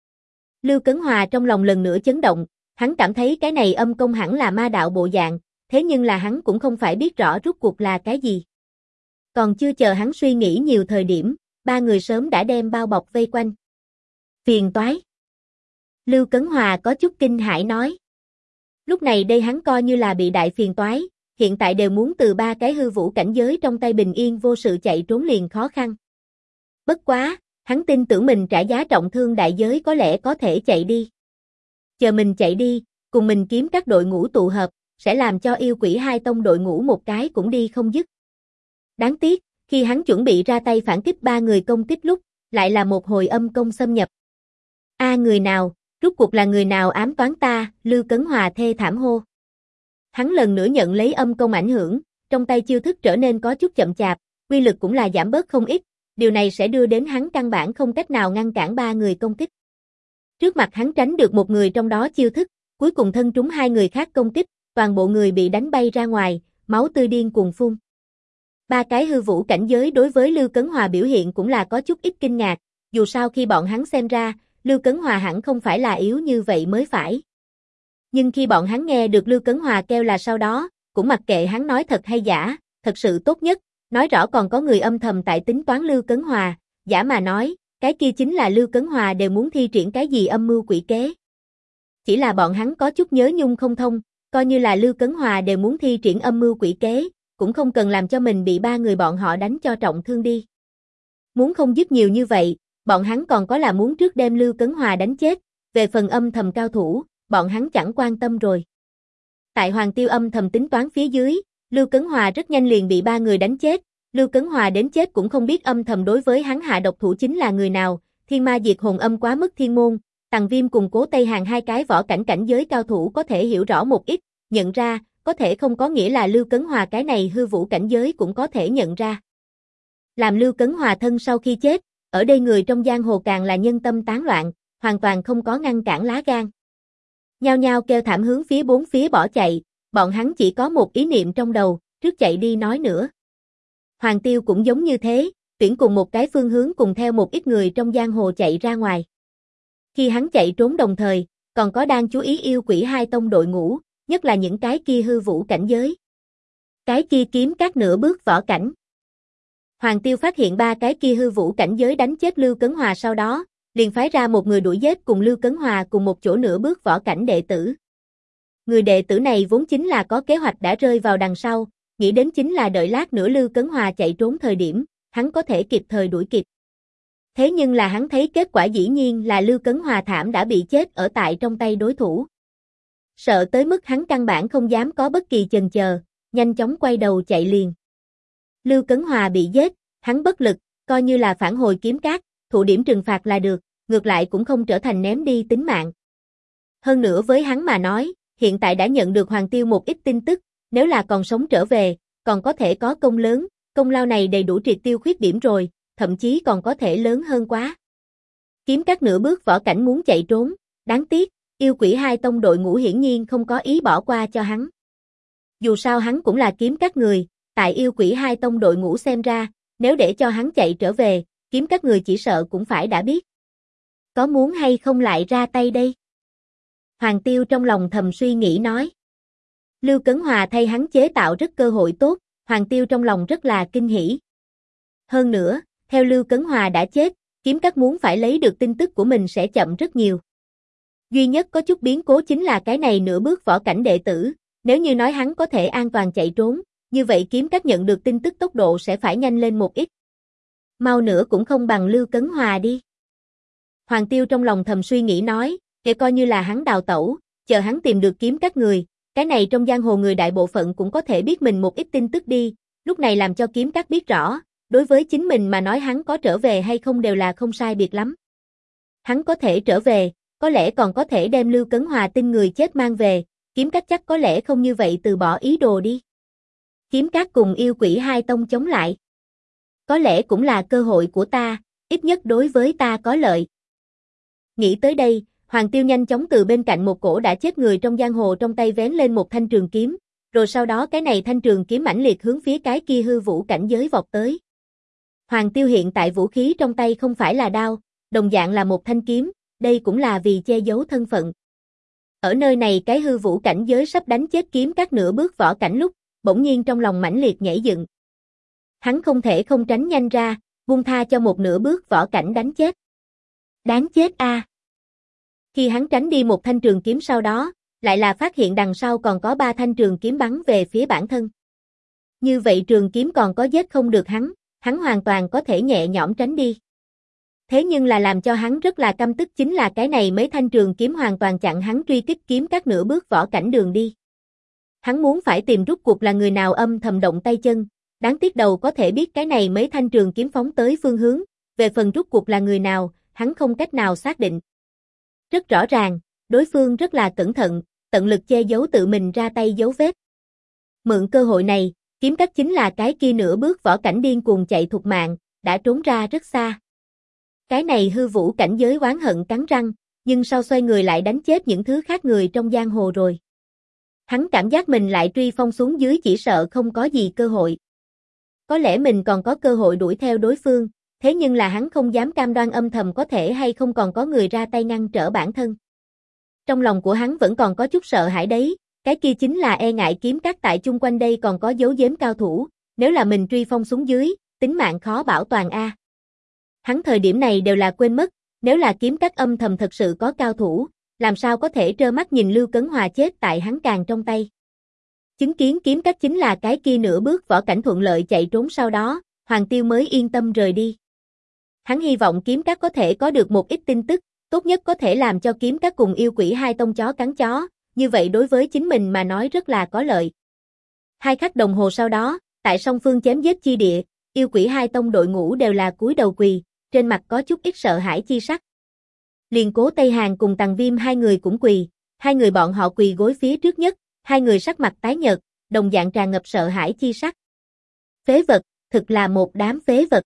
Lưu Cấn Hòa trong lòng lần nữa chấn động, hắn cảm thấy cái này âm công hẳn là ma đạo bộ dạng, thế nhưng là hắn cũng không phải biết rõ rốt cuộc là cái gì. Còn chưa chờ hắn suy nghĩ nhiều thời điểm, ba người sớm đã đem bao bọc vây quanh. Phiền toái. Lưu Cấn Hòa có chút kinh hãi nói. Lúc này đây hắn coi như là bị đại phiền toái, hiện tại đều muốn từ ba cái hư vũ cảnh giới trong tay bình yên vô sự chạy trốn liền khó khăn. Bất quá, hắn tin tưởng mình trả giá trọng thương đại giới có lẽ có thể chạy đi. Chờ mình chạy đi, cùng mình kiếm các đội ngũ tụ hợp, sẽ làm cho yêu quỷ hai tông đội ngũ một cái cũng đi không dứt. Đáng tiếc, khi hắn chuẩn bị ra tay phản kích ba người công kích lúc, lại là một hồi âm công xâm nhập. Người nào, rốt cuộc là người nào ám toán ta, Lưu Cấn Hòa thê thảm hô. Hắn lần nữa nhận lấy âm công ảnh hưởng, trong tay chiêu thức trở nên có chút chậm chạp, uy lực cũng là giảm bớt không ít, điều này sẽ đưa đến hắn căn bản không cách nào ngăn cản ba người công kích. Trước mặt hắn tránh được một người trong đó chiêu thức, cuối cùng thân trúng hai người khác công kích, toàn bộ người bị đánh bay ra ngoài, máu tươi điên cuồng phun. Ba cái hư vũ cảnh giới đối với Lưu Cấn Hòa biểu hiện cũng là có chút ít kinh ngạc, dù sao khi bọn hắn xem ra, Lưu Cấn Hòa hẳn không phải là yếu như vậy mới phải. Nhưng khi bọn hắn nghe được Lưu Cấn Hòa kêu là sau đó, cũng mặc kệ hắn nói thật hay giả, thật sự tốt nhất, nói rõ còn có người âm thầm tại tính toán Lưu Cấn Hòa, giả mà nói, cái kia chính là Lưu Cấn Hòa đều muốn thi triển cái gì âm mưu quỷ kế. Chỉ là bọn hắn có chút nhớ nhung không thông, coi như là Lưu Cấn Hòa đều muốn thi triển âm mưu quỷ kế, cũng không cần làm cho mình bị ba người bọn họ đánh cho trọng thương đi. Muốn không dứt nhiều như vậy, bọn hắn còn có là muốn trước đem Lưu Cấn Hòa đánh chết, về phần âm thầm cao thủ, bọn hắn chẳng quan tâm rồi. Tại Hoàng Tiêu âm thầm tính toán phía dưới, Lưu Cấn Hòa rất nhanh liền bị ba người đánh chết, Lưu Cấn Hòa đến chết cũng không biết âm thầm đối với hắn hạ độc thủ chính là người nào, Thiên Ma Diệt Hồn Âm quá mức thiên môn, Tằng Viêm cùng Cố Tây Hàng hai cái võ cảnh cảnh giới cao thủ có thể hiểu rõ một ít, nhận ra, có thể không có nghĩa là Lưu Cấn Hòa cái này hư vũ cảnh giới cũng có thể nhận ra. Làm Lưu Cấn Hòa thân sau khi chết, ở đây người trong giang hồ càng là nhân tâm tán loạn, hoàn toàn không có ngăn cản lá gan. Nhao nhao kêu thảm hướng phía bốn phía bỏ chạy, bọn hắn chỉ có một ý niệm trong đầu, trước chạy đi nói nữa. Hoàng Tiêu cũng giống như thế, tuyển cùng một cái phương hướng cùng theo một ít người trong giang hồ chạy ra ngoài. Khi hắn chạy trốn đồng thời, còn có đang chú ý yêu quỷ hai tông đội ngũ, nhất là những cái kia hư vũ cảnh giới. Cái kia kiếm các nửa bước võ cảnh. Hoàng Tiêu phát hiện ba cái kia hư vũ cảnh giới đánh chết Lưu Cấn Hòa sau đó, liền phái ra một người đuổi giết cùng Lưu Cấn Hòa cùng một chỗ nửa bước võ cảnh đệ tử. Người đệ tử này vốn chính là có kế hoạch đã rơi vào đằng sau, nghĩ đến chính là đợi lát nữa Lưu Cấn Hòa chạy trốn thời điểm, hắn có thể kịp thời đuổi kịp. Thế nhưng là hắn thấy kết quả dĩ nhiên là Lưu Cấn Hòa thảm đã bị chết ở tại trong tay đối thủ. Sợ tới mức hắn căn bản không dám có bất kỳ chần chờ, nhanh chóng quay đầu chạy liền. Lưu Cấn Hòa bị giết, hắn bất lực, coi như là phản hồi kiếm cát, thụ điểm trừng phạt là được, ngược lại cũng không trở thành ném đi tính mạng. Hơn nữa với hắn mà nói, hiện tại đã nhận được Hoàng Tiêu một ít tin tức, nếu là còn sống trở về, còn có thể có công lớn, công lao này đầy đủ triệt tiêu khuyết điểm rồi, thậm chí còn có thể lớn hơn quá. Kiếm Các nửa bước võ cảnh muốn chạy trốn, đáng tiếc, yêu quỷ hai tông đội ngũ hiển nhiên không có ý bỏ qua cho hắn. Dù sao hắn cũng là Kiếm Các người, tại yêu quỷ hai tông đội ngũ xem ra, nếu để cho hắn chạy trở về, Kiếm Các người chỉ sợ cũng phải đã biết. Có muốn hay không lại ra tay đây? Hoàng Tiêu trong lòng thầm suy nghĩ nói. Lưu Cấn Hòa thay hắn chế tạo rất cơ hội tốt, Hoàng Tiêu trong lòng rất là kinh hỉ. Hơn nữa, theo Lưu Cấn Hòa đã chết, Kiếm Các muốn phải lấy được tin tức của mình sẽ chậm rất nhiều. Duy nhất có chút biến cố chính là cái này nửa bước võ cảnh đệ tử, nếu như nói hắn có thể an toàn chạy trốn, như vậy Kiếm Các nhận được tin tức tốc độ sẽ phải nhanh lên một ít. Mau nữa cũng không bằng Lưu Cấn Hòa đi. Hoàng Tiêu trong lòng thầm suy nghĩ nói, để coi như là hắn đào tẩu, chờ hắn tìm được Kiếm Các người, cái này trong giang hồ người đại bộ phận cũng có thể biết mình một ít tin tức đi, lúc này làm cho Kiếm Các biết rõ, đối với chính mình mà nói hắn có trở về hay không đều là không sai biệt lắm. Hắn có thể trở về, có lẽ còn có thể đem Lưu Cấn Hòa tin người chết mang về, Kiếm Các chắc có lẽ không như vậy từ bỏ ý đồ đi. Kiếm Các cùng yêu quỷ hai tông chống lại. Có lẽ cũng là cơ hội của ta, ít nhất đối với ta có lợi. Nghĩ tới đây, Hoàng Tiêu nhanh chóng từ bên cạnh một cổ đã chết người trong giang hồ trong tay vén lên một thanh trường kiếm, rồi sau đó cái này thanh trường kiếm mãnh liệt hướng phía cái kia hư vũ cảnh giới vọt tới. Hoàng Tiêu hiện tại vũ khí trong tay không phải là đao, đồng dạng là một thanh kiếm, đây cũng là vì che giấu thân phận. Ở nơi này cái hư vũ cảnh giới sắp đánh chết Kiếm Các nửa bước võ cảnh lúc, bỗng nhiên trong lòng mãnh liệt nhảy dựng. Hắn không thể không tránh nhanh ra, buông tha cho một nửa bước võ cảnh đánh chết. Đáng chết a! Khi hắn tránh đi một thanh trường kiếm sau đó, lại là phát hiện đằng sau còn có 3 thanh trường kiếm bắn về phía bản thân. Như vậy trường kiếm còn có giết không được hắn hoàn toàn có thể nhẹ nhõm tránh đi. Thế nhưng là làm cho hắn rất là căm tức chính là cái này mấy thanh trường kiếm hoàn toàn chặn hắn truy kích Kiếm Các nửa bước võ cảnh đường đi. Hắn muốn phải tìm rút cuộc là người nào âm thầm động tay chân, đáng tiếc đầu có thể biết cái này mấy thanh trường kiếm phóng tới phương hướng, về phần rút cuộc là người nào, hắn không cách nào xác định. Rất rõ ràng, đối phương rất là cẩn thận, tận lực che giấu tự mình ra tay dấu vết. Mượn cơ hội này, Kiếm Các chính là cái kia nửa bước võ cảnh điên cuồng chạy thục mạng, đã trốn ra rất xa. Cái này hư vũ cảnh giới oán hận cắn răng, nhưng sau xoay người lại đánh chết những thứ khác người trong giang hồ rồi. Hắn cảm giác mình lại truy phong xuống dưới chỉ sợ không có gì cơ hội. Có lẽ mình còn có cơ hội đuổi theo đối phương, thế nhưng là hắn không dám cam đoan âm thầm có thể hay không còn có người ra tay ngăn trở bản thân. Trong lòng của hắn vẫn còn có chút sợ hãi đấy, cái kia chính là e ngại Kiếm Các tại chung quanh đây còn có dấu giếm cao thủ, nếu là mình truy phong xuống dưới, tính mạng khó bảo toàn a. Hắn thời điểm này đều là quên mất, nếu là Kiếm Các âm thầm thật sự có cao thủ, làm sao có thể trơ mắt nhìn Lưu Cấn Hòa chết tại hắn càng trong tay. Chứng kiến Kiếm Các chính là cái kia nửa bước võ cảnh thuận lợi chạy trốn sau đó, Hoàng Tiêu mới yên tâm rời đi. Hắn hy vọng Kiếm Các có thể có được một ít tin tức, tốt nhất có thể làm cho Kiếm Các cùng yêu quỷ hai tông chó cắn chó, như vậy đối với chính mình mà nói rất là có lợi. 2 khắc đồng hồ sau đó, tại song phương chém giết chi địa, yêu quỷ hai tông đội ngũ đều là cúi đầu quỳ, trên mặt có chút ít sợ hãi chi sắc. Liền Cố Tây Hàng cùng Tằng Viêm hai người cũng quỳ, hai người bọn họ quỳ gối phía trước nhất, hai người sắc mặt tái nhợt, đồng dạng tràn ngập sợ hãi chi sắc. Phế vật, thực là một đám phế vật.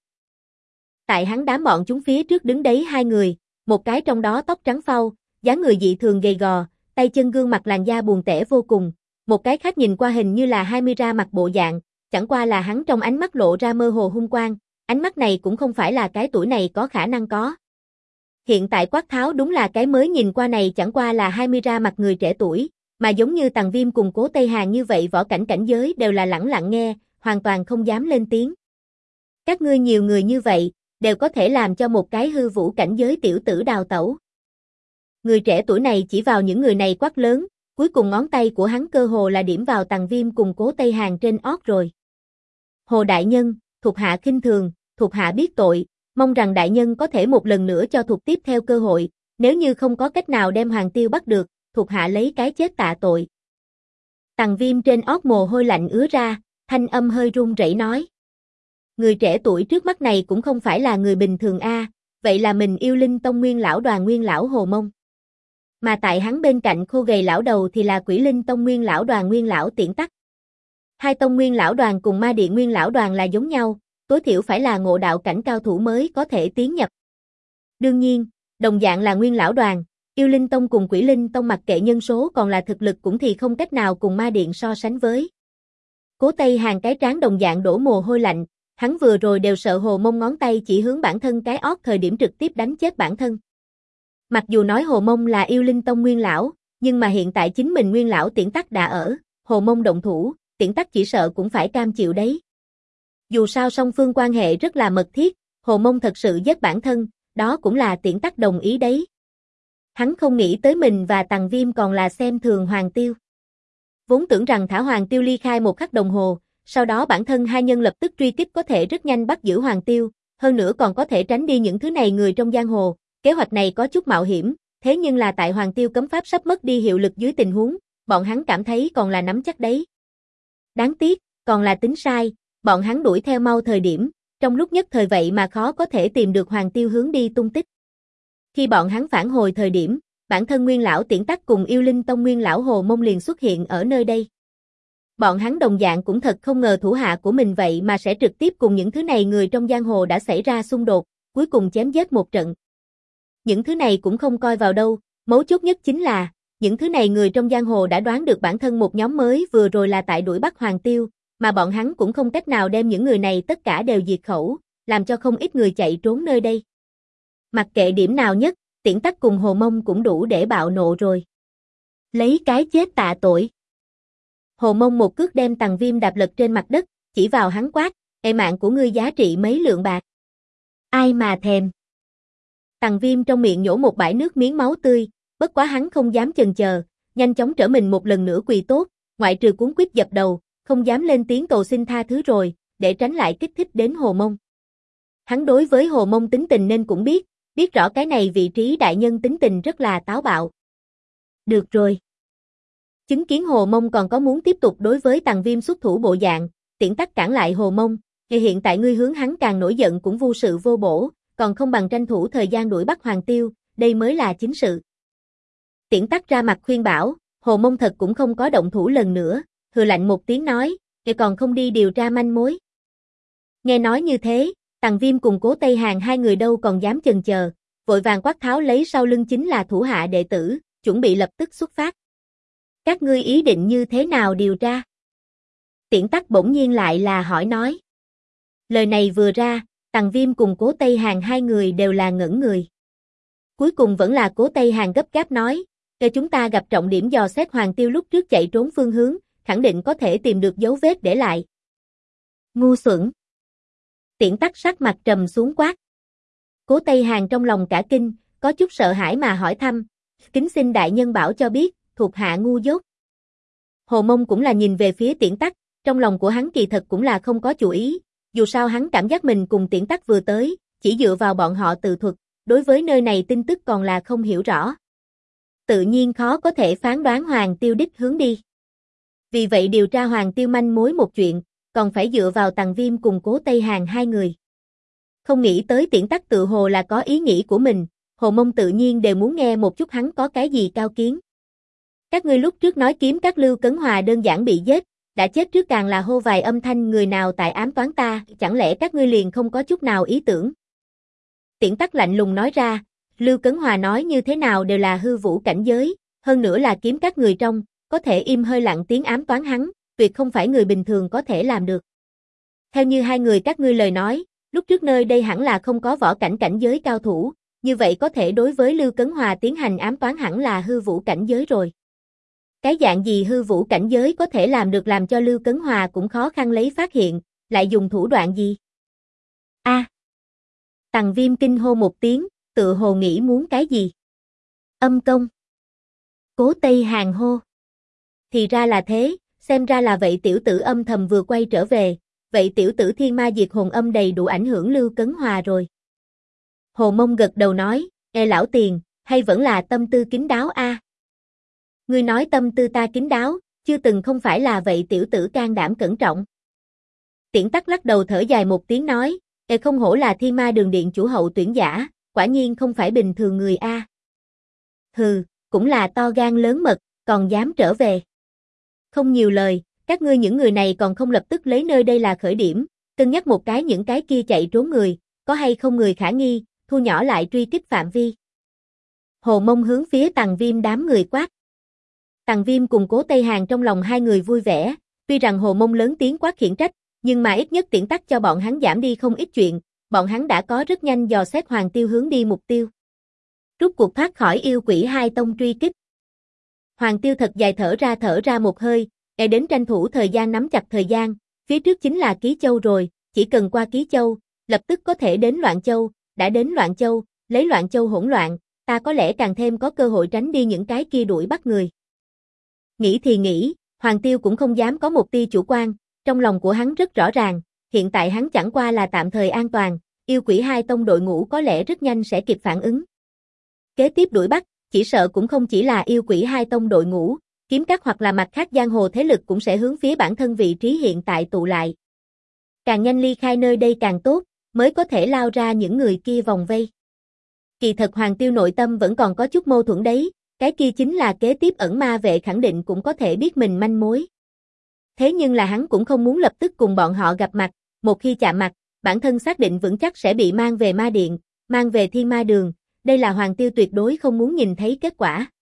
Tại hắn đám bọn chúng phía trước đứng đấy hai người, một cái trong đó tóc trắng phau, dáng người dị thường gầy gò, tay chân gương mặt làn da buồn tẻ vô cùng, một cái khác nhìn qua hình như là 20 ra mặt bộ dạng, chẳng qua là hắn trong ánh mắt lộ ra mơ hồ hung quang, ánh mắt này cũng không phải là cái tuổi này có khả năng có. Hiện tại Quát Tháo đúng là cái mới nhìn qua này chẳng qua là 20 ra mặt người trẻ tuổi, mà giống như Tằng Viêm cùng Cố Tây Hàng như vậy võ cảnh cảnh giới đều là lẳng lặng nghe, hoàn toàn không dám lên tiếng. Các ngươi nhiều người như vậy, đều có thể làm cho một cái hư vũ cảnh giới tiểu tử đào tẩu. Người trẻ tuổi này chỉ vào những người này quát lớn, cuối cùng ngón tay của hắn cơ hồ là điểm vào Tằng Viêm cùng Cố Tây Hàng trên ót rồi. Hồ đại nhân, thuộc hạ khinh thường, thuộc hạ biết tội, mong rằng đại nhân có thể một lần nữa cho thuộc tiếp theo cơ hội, nếu như không có cách nào đem Hoàng Tiêu bắt được, thuộc hạ lấy cái chết tạ tội. Tằng Viêm trên ót mồ hôi lạnh ứa ra, thanh âm hơi run rẩy nói. Người trẻ tuổi trước mắt này cũng không phải là người bình thường a, vậy là mình yêu Linh Tông Nguyên lão Đoàn Nguyên lão Hồ Mông. Mà tại hắn bên cạnh khô gầy lão đầu thì là Quỷ Linh Tông Nguyên lão Đoàn Nguyên lão Tiễn Tắc. Hai tông Nguyên lão Đoàn cùng Ma Điện Nguyên lão Đoàn là giống nhau, tối thiểu phải là ngộ đạo cảnh cao thủ mới có thể tiến nhập. Đương nhiên, Đồng dạng là Nguyên lão đoàn, Yêu Linh Tông cùng Quỷ Linh Tông mặc kệ nhân số còn là thực lực cũng thì không cách nào cùng Ma Điện so sánh với. Cố Tây Hàng cái trán đồng dạng đổ mồ hôi lạnh, hắn vừa rồi đều sợ Hồ Mông ngón tay chỉ hướng bản thân cái ót thời điểm trực tiếp đánh chết bản thân. Mặc dù nói Hồ Mông là Yêu Linh Tông Nguyên lão, nhưng mà hiện tại chính mình Nguyên lão Tiễn Tắc đã ở, Hồ Mông động thủ, Tiễn Tắc chỉ sợ cũng phải cam chịu đấy. Dù sao song phương quan hệ rất là mật thiết, Hồ Mông thật sự giết bản thân, đó cũng là Tiễn Tắc đồng ý đấy. Hắn không nghĩ tới mình và Tằng Viêm còn là xem thường Hoàng Tiêu. Vốn tưởng rằng thả Hoàng Tiêu ly khai một khắc đồng hồ, sau đó bản thân hai nhân lập tức truy kích có thể rất nhanh bắt giữ Hoàng Tiêu, hơn nữa còn có thể tránh đi những thứ này người trong giang hồ. Kế hoạch này có chút mạo hiểm, thế nhưng là tại Hoàng Tiêu cấm pháp sắp mất đi hiệu lực dưới tình huống, bọn hắn cảm thấy còn là nắm chắc đấy. Đáng tiếc, còn là tính sai, bọn hắn đuổi theo mau thời điểm, trong lúc nhất thời vậy mà khó có thể tìm được Hoàng Tiêu hướng đi tung tích. Khi bọn hắn phản hồi thời điểm, bản thân Nguyên lão Tiễn Tắc cùng Yêu Linh Tông Nguyên lão Hồ Mông liền xuất hiện ở nơi đây. Bọn hắn đồng dạng cũng thật không ngờ thủ hạ của mình vậy mà sẽ trực tiếp cùng những thứ này người trong giang hồ đã xảy ra xung đột, cuối cùng chém giết một trận. Những thứ này cũng không coi vào đâu, mấu chốt nhất chính là, những thứ này người trong giang hồ đã đoán được bản thân một nhóm mới vừa rồi là tại đuổi bắt Hoàng Tiêu, mà bọn hắn cũng không cách nào đem những người này tất cả đều diệt khẩu, làm cho không ít người chạy trốn nơi đây. Mặc kệ điểm nào nhất, Tiễn Tắc cùng Hồ Mông cũng đủ để bạo nộ rồi. Lấy cái chết tạ tội. Hồ Mông một cước đem Tằng Viêm đạp lật trên mặt đất, chỉ vào hắn quát, "Ê, mạng của ngươi giá trị mấy lượng bạc?" Ai mà thèm. Tằng Viêm trong miệng nhổ một bãi nước miếng máu tươi, bất quá hắn không dám chần chờ, nhanh chóng trở mình một lần nữa quỳ tốt, ngoại trừ cuống quýt dập đầu, không dám lên tiếng cầu xin tha thứ rồi, để tránh lại kích thích đến Hồ Mông. Hắn đối với Hồ Mông tính tình nên cũng biết rõ cái này vị trí đại nhân tính tình rất là táo bạo. Được rồi. Chứng kiến Hồ Mông còn có muốn tiếp tục đối với Tằng Viêm xuất thủ bộ dạng, Tiễn Tắc cản lại Hồ Mông, thì hiện tại ngươi hướng hắn càng nổi giận cũng vô sự vô bổ, còn không bằng tranh thủ thời gian đuổi bắt Hoàng Tiêu, đây mới là chính sự. Tiễn Tắc ra mặt khuyên bảo, Hồ Mông thật cũng không có động thủ lần nữa, hừ lạnh một tiếng nói, "Ngươi còn không đi điều tra manh mối?" Nghe nói như thế, Tằng Viêm cùng Cố Tây Hàng hai người đâu còn dám chần chờ, vội vàng quát tháo lấy sau lưng chính là thủ hạ đệ tử, chuẩn bị lập tức xuất phát. Các ngươi ý định như thế nào điều tra? Tiễn Tắc bỗng nhiên lại là hỏi nói. Lời này vừa ra, Tằng Viêm cùng Cố Tây Hàng hai người đều là ngẩn người. Cuối cùng vẫn là Cố Tây Hàng gấp gáp nói, chúng ta gặp trọng điểm dò xét Hoàng Tiêu lúc trước chạy trốn phương hướng, khẳng định có thể tìm được dấu vết để lại. Ngu xuẩn. Tiễn Tắc sắc mặt trầm xuống quát. Cố Tây Hàng trong lòng cả kinh, có chút sợ hãi mà hỏi thăm, kính xin đại nhân bảo cho biết, thuộc hạ ngu dốt. Hồ Mông cũng là nhìn về phía Tiễn Tắc, trong lòng của hắn kỳ thật cũng là không có chủ ý, dù sao hắn cảm giác mình cùng Tiễn Tắc vừa tới, chỉ dựa vào bọn họ tự thuật, đối với nơi này tin tức còn là không hiểu rõ. Tự nhiên khó có thể phán đoán Hoàng Tiêu đích hướng đi. Vì vậy điều tra Hoàng Tiêu manh mối một chuyện, còn phải dựa vào Tằng Viêm cùng Cố Tây Hàng hai người. Không nghĩ tới Tiễn Tắc tự hồ là có ý nghĩ của mình, Hồ Mông tự nhiên đều muốn nghe một chút hắn có cái gì cao kiến. Các ngươi lúc trước nói kiếm các Lưu Cấn Hòa đơn giản bị giết, đã chết trước càng là hô vài âm thanh người nào tại ám toán ta, chẳng lẽ các ngươi liền không có chút nào ý tưởng? Tiễn Tắc lạnh lùng nói ra, Lưu Cấn Hòa nói như thế nào đều là hư vũ cảnh giới, hơn nữa là kiếm các người trong, có thể im hơi lặng tiếng ám toán hắn, tuyệt không phải người bình thường có thể làm được. Theo như hai người các ngươi lời nói, lúc trước nơi đây hẳn là không có võ cảnh cảnh giới cao thủ, như vậy có thể đối với Lưu Cấn Hòa tiến hành ám toán hẳn là hư vũ cảnh giới rồi. Cái dạng gì hư vũ cảnh giới có thể làm được làm cho Lưu Cấn Hòa cũng khó khăn lấy phát hiện, lại dùng thủ đoạn gì? Tằng Viêm kinh hô một tiếng, tự hồ nghĩ muốn cái gì? Âm công. Cố Tây Hàng hô. Thì ra là thế, xem ra là vậy tiểu tử âm thầm vừa quay trở về, vậy tiểu tử thiên ma diệt hồn âm đầy đủ ảnh hưởng Lưu Cấn Hòa rồi. Hồ Mông gật đầu nói, lão tiền, hay vẫn là tâm tư kín đáo a? Ngươi nói tâm tư ta kín đáo, chưa từng không phải là vậy tiểu tử can đảm cẩn trọng. Tiễn Tắc lắc đầu thở dài một tiếng nói, không hổ là Thiên Ma Đường Điện chủ hậu tuyển giả, quả nhiên không phải bình thường người a. Hừ, cũng là to gan lớn mật, còn dám trở về. Không nhiều lời, các ngươi những người này còn không lập tức lấy nơi đây là khởi điểm, cân nhắc một cái những cái kia chạy trốn người, có hay không người khả nghi, thu nhỏ lại truy kích phạm vi. Hồ Mông hướng phía Tằng Viêm đám người quát. Tằng Viêm cùng Cố Tây Hàng trong lòng hai người vui vẻ, tuy rằng Hồ Mông lớn tiếng quát khiển trách, nhưng mà ít nhất tiễn tắc cho bọn hắn giảm đi không ít chuyện, bọn hắn đã có rất nhanh dò xét Hoàng Tiêu hướng đi mục tiêu. Rút cuộc thoát khỏi yêu quỷ hai tông truy kích. Hoàng Tiêu thật dài thở ra một hơi, đến tranh thủ thời gian nắm chặt thời gian, phía trước chính là Ký Châu rồi, chỉ cần qua Ký Châu, lập tức có thể đến Loạn Châu, đã đến Loạn Châu, lấy Loạn Châu hỗn loạn, ta có lẽ càng thêm có cơ hội tránh đi những cái kia đuổi bắt người. Nghĩ thì nghĩ, Hoàng Tiêu cũng không dám có một tia chủ quan, trong lòng của hắn rất rõ ràng, hiện tại hắn chẳng qua là tạm thời an toàn, yêu quỷ hai tông đội ngũ có lẽ rất nhanh sẽ kịp phản ứng. Kế tiếp đuổi bắt, chỉ sợ cũng không chỉ là yêu quỷ hai tông đội ngũ, kiếm các hoặc là mặt khác giang hồ thế lực cũng sẽ hướng phía bản thân vị trí hiện tại tụ lại. Càng nhanh ly khai nơi đây càng tốt, mới có thể lao ra những người kia vòng vây. Kỳ thật Hoàng Tiêu nội tâm vẫn còn có chút mâu thuẫn đấy, cái kia chính là kế tiếp ẩn ma vệ khẳng định cũng có thể biết mình manh mối. Thế nhưng là hắn cũng không muốn lập tức cùng bọn họ gặp mặt, một khi chạm mặt, bản thân xác định vững chắc sẽ bị mang về ma điện, mang về thiên ma đường, đây là Hoàng Tiêu tuyệt đối không muốn nhìn thấy kết quả.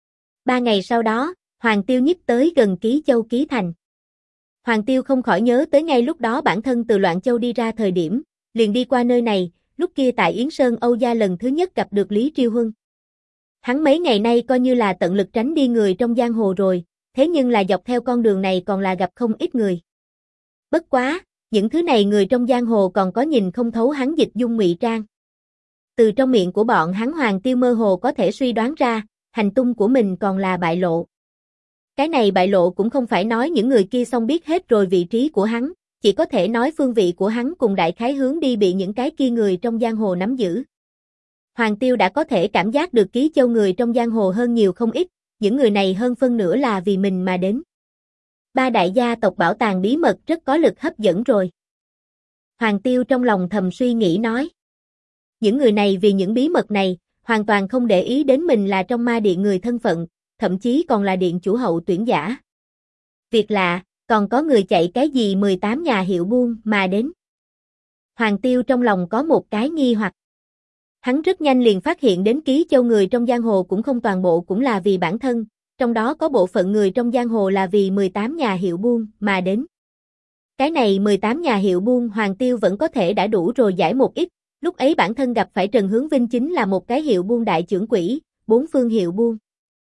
3 ngày sau đó, Hoàng Tiêu nhích tới gần Ký Châu Ký Thành. Hoàng Tiêu không khỏi nhớ tới ngay lúc đó bản thân từ Loạn Châu đi ra thời điểm, liền đi qua nơi này, lúc kia tại Yến Sơn Âu Gia lần thứ nhất gặp được Lý Triêu Huân. Hắn mấy ngày nay coi như là tận lực tránh đi người trong giang hồ rồi, thế nhưng là dọc theo con đường này còn là gặp không ít người. Bất quá, những thứ này người trong giang hồ còn có nhìn không thấu hắn dịch dung ngụy trang. Từ trong miệng của bọn hắn Hoàng Tiêu mơ hồ có thể suy đoán ra, hành tung của mình còn là bại lộ. Cái này bại lộ cũng không phải nói những người kia xong biết hết rồi vị trí của hắn, chỉ có thể nói phương vị của hắn cùng đại khái hướng đi bị những cái kia người trong giang hồ nắm giữ. Hoàng Tiêu đã có thể cảm giác được Ký Châu người trong giang hồ hơn nhiều không ít, những người này hơn phân nửa là vì mình mà đến. 3 đại gia tộc bảo tàng bí mật rất có lực hấp dẫn rồi. Hoàng Tiêu trong lòng thầm suy nghĩ nói. Những người này vì những bí mật này, hoàn toàn không để ý đến mình là trong ma điện người thân phận, thậm chí còn là điện chủ hậu tuyển giả. Việc lạ, còn có người chạy cái gì 18 nhà hiệu buôn mà đến. Hoàng Tiêu trong lòng có một cái nghi hoặc. Hắn rất nhanh liền phát hiện đến Ký Châu người trong giang hồ cũng không toàn bộ cũng là vì bản thân, trong đó có bộ phận người trong giang hồ là vì 18 nhà hiệu buôn mà đến. Cái này 18 nhà hiệu buôn Hoàng Tiêu vẫn có thể đã đủ rồi giải một ít, lúc ấy bản thân gặp phải Trần Hướng Vinh chính là một cái hiệu buôn đại trưởng quỹ, 4 phương hiệu buôn.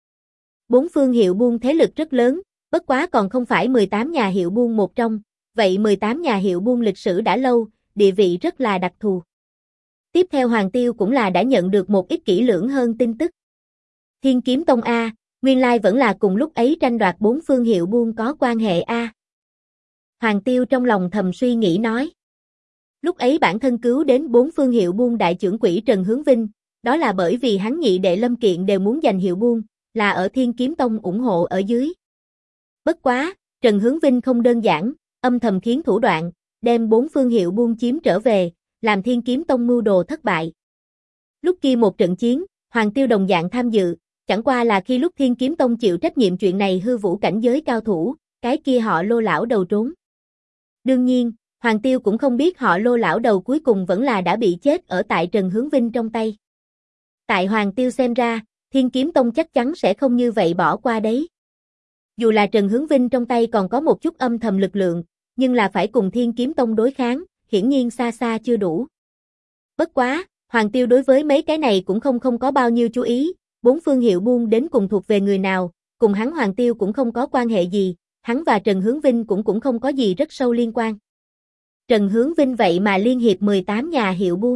4 phương hiệu buôn thế lực rất lớn, bất quá còn không phải 18 nhà hiệu buôn một trong, vậy 18 nhà hiệu buôn lịch sử đã lâu, địa vị rất là đặc thù. Tiếp theo Hoàng Tiêu cũng là đã nhận được một ít kỹ lưỡng hơn tin tức. Thiên Kiếm Tông A, nguyên lai vẫn là cùng lúc ấy tranh đoạt 4 phương hiệu buôn có quan hệ A. Hoàng Tiêu trong lòng thầm suy nghĩ nói. Lúc ấy bản thân cứu đến 4 phương hiệu buôn đại trưởng quỹ Trần Hướng Vinh, đó là bởi vì hắn nhị đệ Lâm Kiện đều muốn giành hiệu buôn, là ở Thiên Kiếm Tông ủng hộ ở dưới. Bất quá, Trần Hướng Vinh không đơn giản, âm thầm khiến thủ đoạn, đem 4 phương hiệu buôn chiếm trở về, làm Thiên Kiếm Tông mưu đồ thất bại. Lúc kia một trận chiến, Hoàng Tiêu đồng dạng tham dự, chẳng qua là khi lúc Thiên Kiếm Tông chịu trách nhiệm chuyện này hư vũ cảnh giới cao thủ, cái kia họ Lô lão đầu trốn. Đương nhiên, Hoàng Tiêu cũng không biết họ Lô lão đầu cuối cùng vẫn là đã bị chết ở tại Trần Hướng Vinh trong tay. Tại Hoàng Tiêu xem ra, Thiên Kiếm Tông chắc chắn sẽ không như vậy bỏ qua đấy. Dù là Trần Hướng Vinh trong tay còn có một chút âm thầm lực lượng, nhưng là phải cùng Thiên Kiếm Tông đối kháng, hiển nhiên xa xa chưa đủ. Bất quá, Hoàng Tiêu đối với mấy cái này cũng không có bao nhiêu chú ý, 4 phương hiệu buôn đến cùng thuộc về người nào, cùng hắn Hoàng Tiêu cũng không có quan hệ gì, hắn và Trần Hướng Vinh cũng không có gì rất sâu liên quan. Trần Hướng Vinh vậy mà liên hiệp 18 nhà hiệu buôn.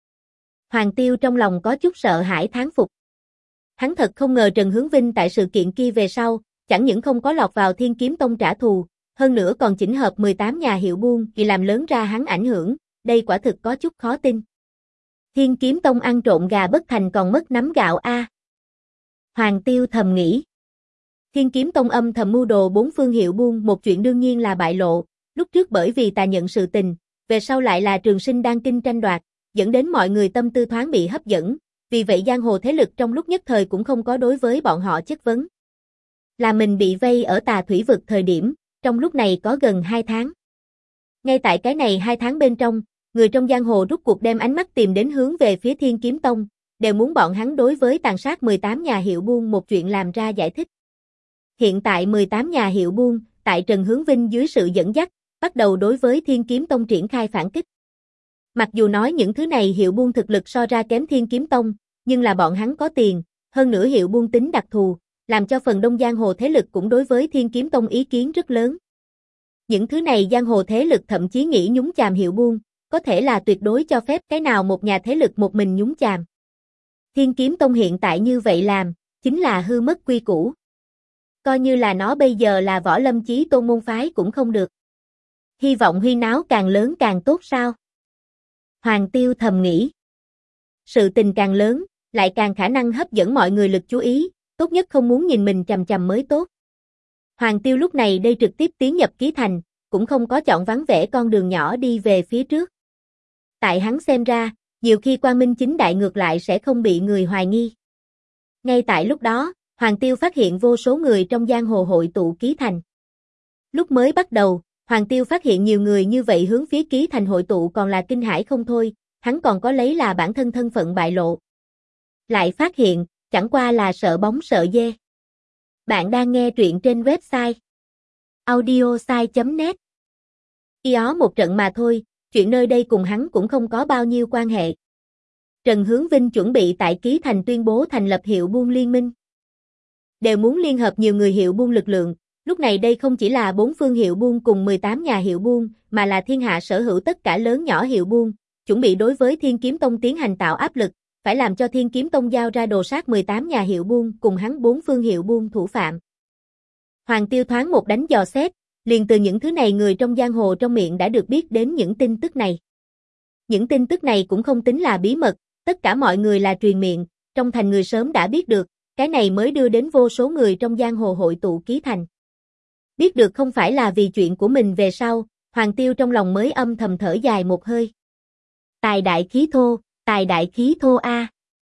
Hoàng Tiêu trong lòng có chút sợ hãi thán phục. Hắn thật không ngờ Trần Hướng Vinh tại sự kiện kia về sau, chẳng những không có lọt vào Thiên Kiếm Tông trả thù, hơn nữa còn chỉnh hợp 18 nhà hiệu buôn thì làm lớn ra hắn ảnh hưởng, đây quả thực có chút khó tin. Thiên Kiếm Tông ăn trộm gà bất thành còn mất nắm gạo a. Hoàng Tiêu thầm nghĩ. Thiên Kiếm Tông âm thầm mưu đồ 4 phương hiệu buôn một chuyện đương nhiên là bại lộ, lúc trước bởi vì tà nhận sự tình, về sau lại là Trường Sinh Đan Kinh tranh đoạt, dẫn đến mọi người tâm tư thoáng bị hấp dẫn, vì vậy giang hồ thế lực trong lúc nhất thời cũng không có đối với bọn họ chất vấn. Là mình bị vây ở Tà Thủy Vực thời điểm, trong lúc này có gần 2 tháng. Ngay tại cái này 2 tháng bên trong, người trong giang hồ rút cuộc đem ánh mắt tìm đến hướng về phía Thiên Kiếm Tông, đều muốn bọn hắn đối với tàn sát 18 nhà hiệu buôn một chuyện làm ra giải thích. Hiện tại 18 nhà hiệu buôn, tại Trần Hướng Vinh dưới sự dẫn dắt, bắt đầu đối với Thiên Kiếm Tông triển khai phản kích. Mặc dù nói những thứ này hiệu buôn thực lực so ra kém Thiên Kiếm Tông, nhưng là bọn hắn có tiền, hơn nữa hiệu buôn tính đặc thù, làm cho phần đông giang hồ thế lực cũng đối với Thiên Kiếm Tông ý kiến rất lớn. Những thứ này giang hồ thế lực thậm chí nghĩ nhúng chàm hiệu buôn, có thể là tuyệt đối cho phép cái nào một nhà thế lực một mình nhúng chàm. Thiên Kiếm Tông hiện tại như vậy làm, chính là hư mất quy củ. Coi như là nó bây giờ là Võ Lâm Chí Tôn môn phái cũng không được. Hy vọng huyên náo càng lớn càng tốt sao? Hoàng Tiêu thầm nghĩ. Sự tình càng lớn, lại càng khả năng hấp dẫn mọi người lực chú ý, tốt nhất không muốn nhìn mình chằm chằm mới tốt. Hoàng Tiêu lúc này đây trực tiếp tiến nhập ký thành, cũng không có chọn vắng vẻ con đường nhỏ đi về phía trước. Tại hắn xem ra, nhiều khi quang minh chính đại ngược lại sẽ không bị người hoài nghi. Ngay tại lúc đó, Hoàng Tiêu phát hiện vô số người trong giang hồ hội tụ ký thành. Lúc mới bắt đầu, Hoàng Tiêu phát hiện nhiều người như vậy hướng phía ký thành hội tụ còn là kinh hãi không thôi, hắn còn có lấy là bản thân thân phận bại lộ. Lại phát hiện, chẳng qua là sợ bóng sợ dê. Bạn đang nghe truyện trên website audiosai.net. Ó một trận mà thôi, chuyện nơi đây cùng hắn cũng không có bao nhiêu quan hệ. Trần Hướng Vinh chuẩn bị tại ký thành tuyên bố thành lập hiệu buôn liên minh. Đều muốn liên hợp nhiều người hiệu buôn lực lượng, lúc này đây không chỉ là 4 phương hiệu buôn cùng 18 nhà hiệu buôn, mà là thiên hạ sở hữu tất cả lớn nhỏ hiệu buôn, chuẩn bị đối với Thiên Kiếm Tông tiến hành tạo áp lực, phải làm cho Thiên Kiếm Tông giao ra đồ sát 18 nhà hiệu buôn cùng hắn 4 phương hiệu buôn thủ phạm. Hoàng Tiêu thoáng một đánh dò xét, liền từ những thứ này người trong giang hồ trong miệng đã được biết đến những tin tức này. Những tin tức này cũng không tính là bí mật, tất cả mọi người là truyền miệng, trong thành người sớm đã biết được, cái này mới đưa đến vô số người trong giang hồ hội tụ ký thành. Biết được không phải là vì chuyện của mình về sau, Hoàng Tiêu trong lòng mới âm thầm thở dài một hơi. Tài đại khí thô a.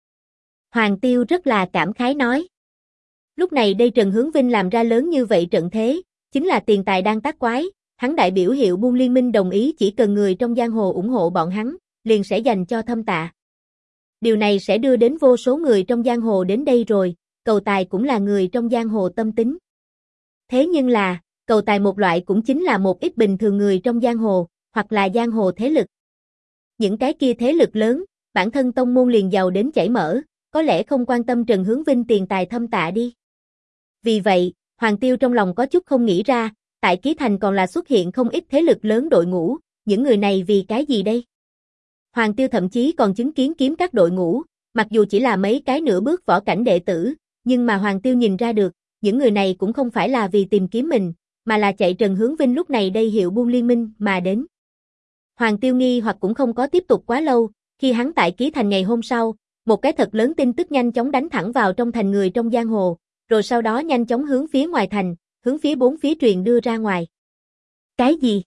Hoàng Tiêu rất là cảm khái nói. Lúc này đây Trần Hướng Vinh làm ra lớn như vậy trận thế, chính là tiền tài đang tác quái, hắn đại biểu hiệu buôn liên minh đồng ý chỉ cần người trong giang hồ ủng hộ bọn hắn, liền sẽ dành cho thâm tạ. Điều này sẽ đưa đến vô số người trong giang hồ đến đây rồi, cầu tài cũng là người trong giang hồ tâm tính. Thế nhưng là, cầu tài một loại cũng chính là một ít bình thường người trong giang hồ, hoặc là giang hồ thế lực. Những cái kia thế lực lớn, bản thân tông môn liền giàu đến chảy mỡ, có lẽ không quan tâm Trần Hướng Vinh tiền tài thâm tạ đi. Vì vậy, Hoàng Tiêu trong lòng có chút không nghĩ ra, tại ký thành còn là xuất hiện không ít thế lực lớn đội ngũ, những người này vì cái gì đây? Hoàng Tiêu thậm chí còn chứng kiến kiếm các đội ngũ, mặc dù chỉ là mấy cái nửa bước võ cảnh đệ tử, nhưng mà Hoàng Tiêu nhìn ra được, những người này cũng không phải là vì tìm kiếm mình, mà là chạy Trần Hướng Vinh lúc này đây hiệu buôn liên minh mà đến. Hoàng Tiêu nghi hoặc cũng không có tiếp tục quá lâu, khi hắn tại ký thành ngày hôm sau, một cái thật lớn tin tức nhanh chóng đánh thẳng vào trong thành người trong giang hồ, rồi sau đó nhanh chóng hướng phía ngoài thành, hướng phía 4 phía truyền đưa ra ngoài. Cái gì?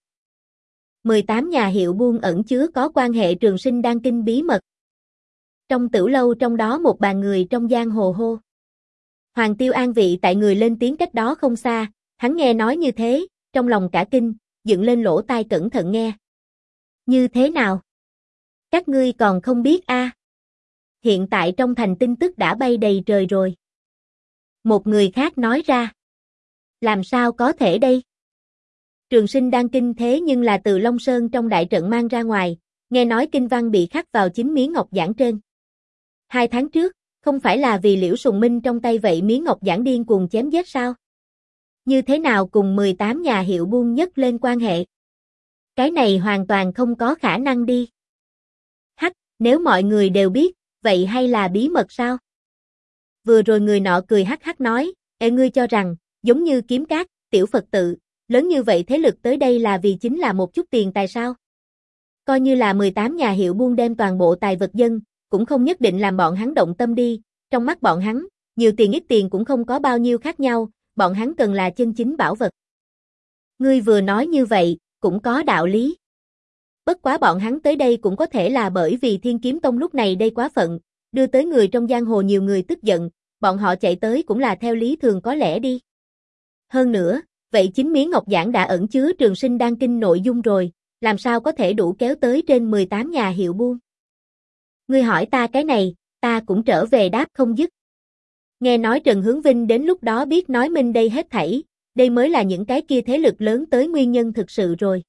18 nhà hiệu buôn ẩn chứa có quan hệ trường sinh đan kinh bí mật. Trong tử lâu trong đó một bàn người trong giang hồ hô. Hoàng Tiêu an vị tại người lên tiếng cách đó không xa, hắn nghe nói như thế, trong lòng cả kinh, dựng lên lỗ tai cẩn thận nghe. Như thế nào? Các ngươi còn không biết a? Hiện tại trong thành tin tức đã bay đầy trời rồi. Một người khác nói ra. Làm sao có thể đây? Trường sinh đan kinh thế nhưng là từ Long Sơn trong đại trận mang ra ngoài, nghe nói kinh văn bị khắc vào chính miếng ngọc giản trên. 2 tháng trước, không phải là vì Liễu Sùng Minh trong tay vậy miếng ngọc giản điên cuồng chém giết sao? Như thế nào cùng 18 nhà hiệu buôn nhất lên quan hệ? Cái này hoàn toàn không có khả năng đi. Hắc, nếu mọi người đều biết, vậy hay là bí mật sao? Vừa rồi người nọ cười hắc hắc nói, ê ngươi cho rằng, giống như Kiếm Các, Tiểu Phật tự, lớn như vậy thế lực tới đây là vì chính là một chút tiền tài sao? Coi như là 18 nhà hiệu buôn đem toàn bộ tài vật dân, cũng không nhất định làm bọn hắn động tâm đi, trong mắt bọn hắn, nhiều tiền ít tiền cũng không có bao nhiêu khác nhau, bọn hắn cần là chân chính bảo vật. Ngươi vừa nói như vậy, cũng có đạo lý. Bất quá bọn hắn tới đây cũng có thể là bởi vì Thiên Kiếm Tông lúc này đây quá phận, đưa tới người trong giang hồ nhiều người tức giận, bọn họ chạy tới cũng là theo lý thường có lẽ đi. Hơn nữa, vậy chính miếng ngọc giản đã ẩn chứa trường sinh đan kinh nội dung rồi, làm sao có thể đủ kéo tới trên 18 nhà hiệu buôn. Ngươi hỏi ta cái này, Ta cũng trở về đáp không dứt. Nghe nói Trần Hướng Vinh đến lúc đó biết nói minh đây hết thảy, đây mới là những cái kia thế lực lớn tới nguyên nhân thực sự rồi.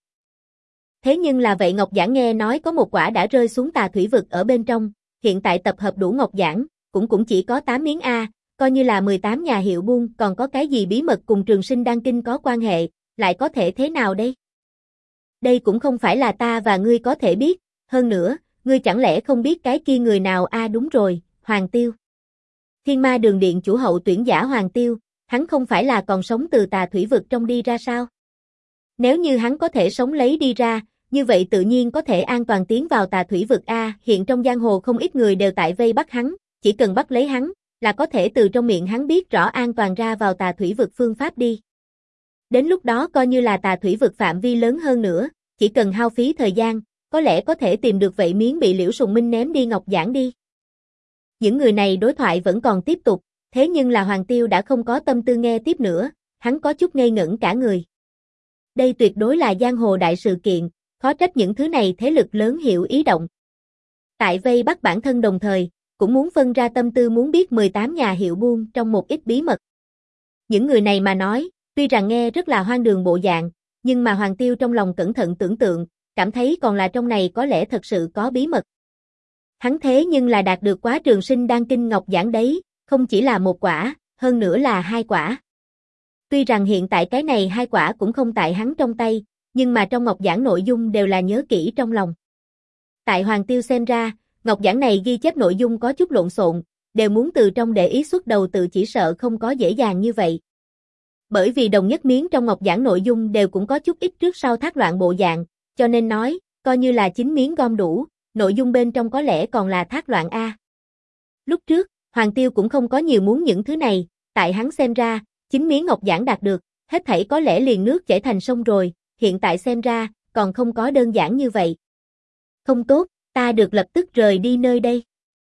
Thế nhưng là vậy Ngọc Giản nghe nói có một quả đã rơi xuống tà thủy vực ở bên trong, hiện tại tập hợp đủ Ngọc Giản, cũng chỉ có 8 miếng A, coi như là 18 nhà hiệu buôn, còn có cái gì bí mật cùng Trường Sinh Đan Kinh có quan hệ, lại có thể thế nào đây? Đây cũng không phải là ta và ngươi có thể biết, hơn nữa, ngươi chẳng lẽ không biết cái kia người nào a đúng rồi, Hoàng Tiêu. Thiên Ma Đường Điện chủ hậu tuyển giả Hoàng Tiêu, hắn không phải là còn sống từ tà thủy vực trong đi ra sao? Nếu như hắn có thể sống lấy đi ra, như vậy tự nhiên có thể an toàn tiến vào tà thủy vực a, hiện trong giang hồ không ít người đều tại vây bắt hắn, chỉ cần bắt lấy hắn, là có thể từ trong miệng hắn biết rõ an toàn ra vào tà thủy vực phương pháp đi. Đến lúc đó coi như là tà thủy vực phạm vi lớn hơn nữa, chỉ cần hao phí thời gian, có lẽ có thể tìm được vậy miếng bị Liễu Sùng Minh ném đi Ngọc Giản đi. Những người này đối thoại vẫn còn tiếp tục, thế nhưng là Hoàng Tiêu đã không có tâm tư nghe tiếp nữa, hắn có chút ngây ngẩn cả người. Đây tuyệt đối là giang hồ đại sự kiện, khó trách những thứ này thế lực lớn hiểu ý động. Tại vây bắt bản thân đồng thời, cũng muốn phân ra tâm tư muốn biết 18 nhà hiệu buôn trong một ít bí mật. Những người này mà nói, tuy rằng nghe rất là hoang đường bộ dạng, nhưng mà Hoàng Tiêu trong lòng cẩn thận tưởng tượng, cảm thấy còn là trong này có lẽ thật sự có bí mật. Hắn thế nhưng là đạt được quá Trường Sinh Đan Kinh Ngọc Giản đấy, không chỉ là một quả, hơn nữa là 2 quả. Tuy rằng hiện tại cái này 2 quả cũng không tại hắn trong tay, nhưng mà trong Ngọc Giản nội dung đều là nhớ kỹ trong lòng. Tại Hoàng Tiêu xem ra, Ngọc Giản này ghi chép nội dung có chút lộn xộn, đều muốn từ trong để ý xuất đầu tự chỉ sợ không có dễ dàng như vậy. Bởi vì đồng nhất miếng trong Ngọc Giản nội dung đều cũng có chút ít trước sau thác loạn bộ dạng, cho nên nói, coi như là 9 miếng gom đủ, nội dung bên trong có lẽ còn là thác loạn a. Lúc trước, Hoàng Tiêu cũng không có nhiều muốn những thứ này, tại hắn xem ra, 9 miếng Ngọc Giản đạt được, hết thảy có lẽ liền nước chảy thành sông rồi, hiện tại xem ra, còn không có đơn giản như vậy. Không tốt, ta được lập tức rời đi nơi đây.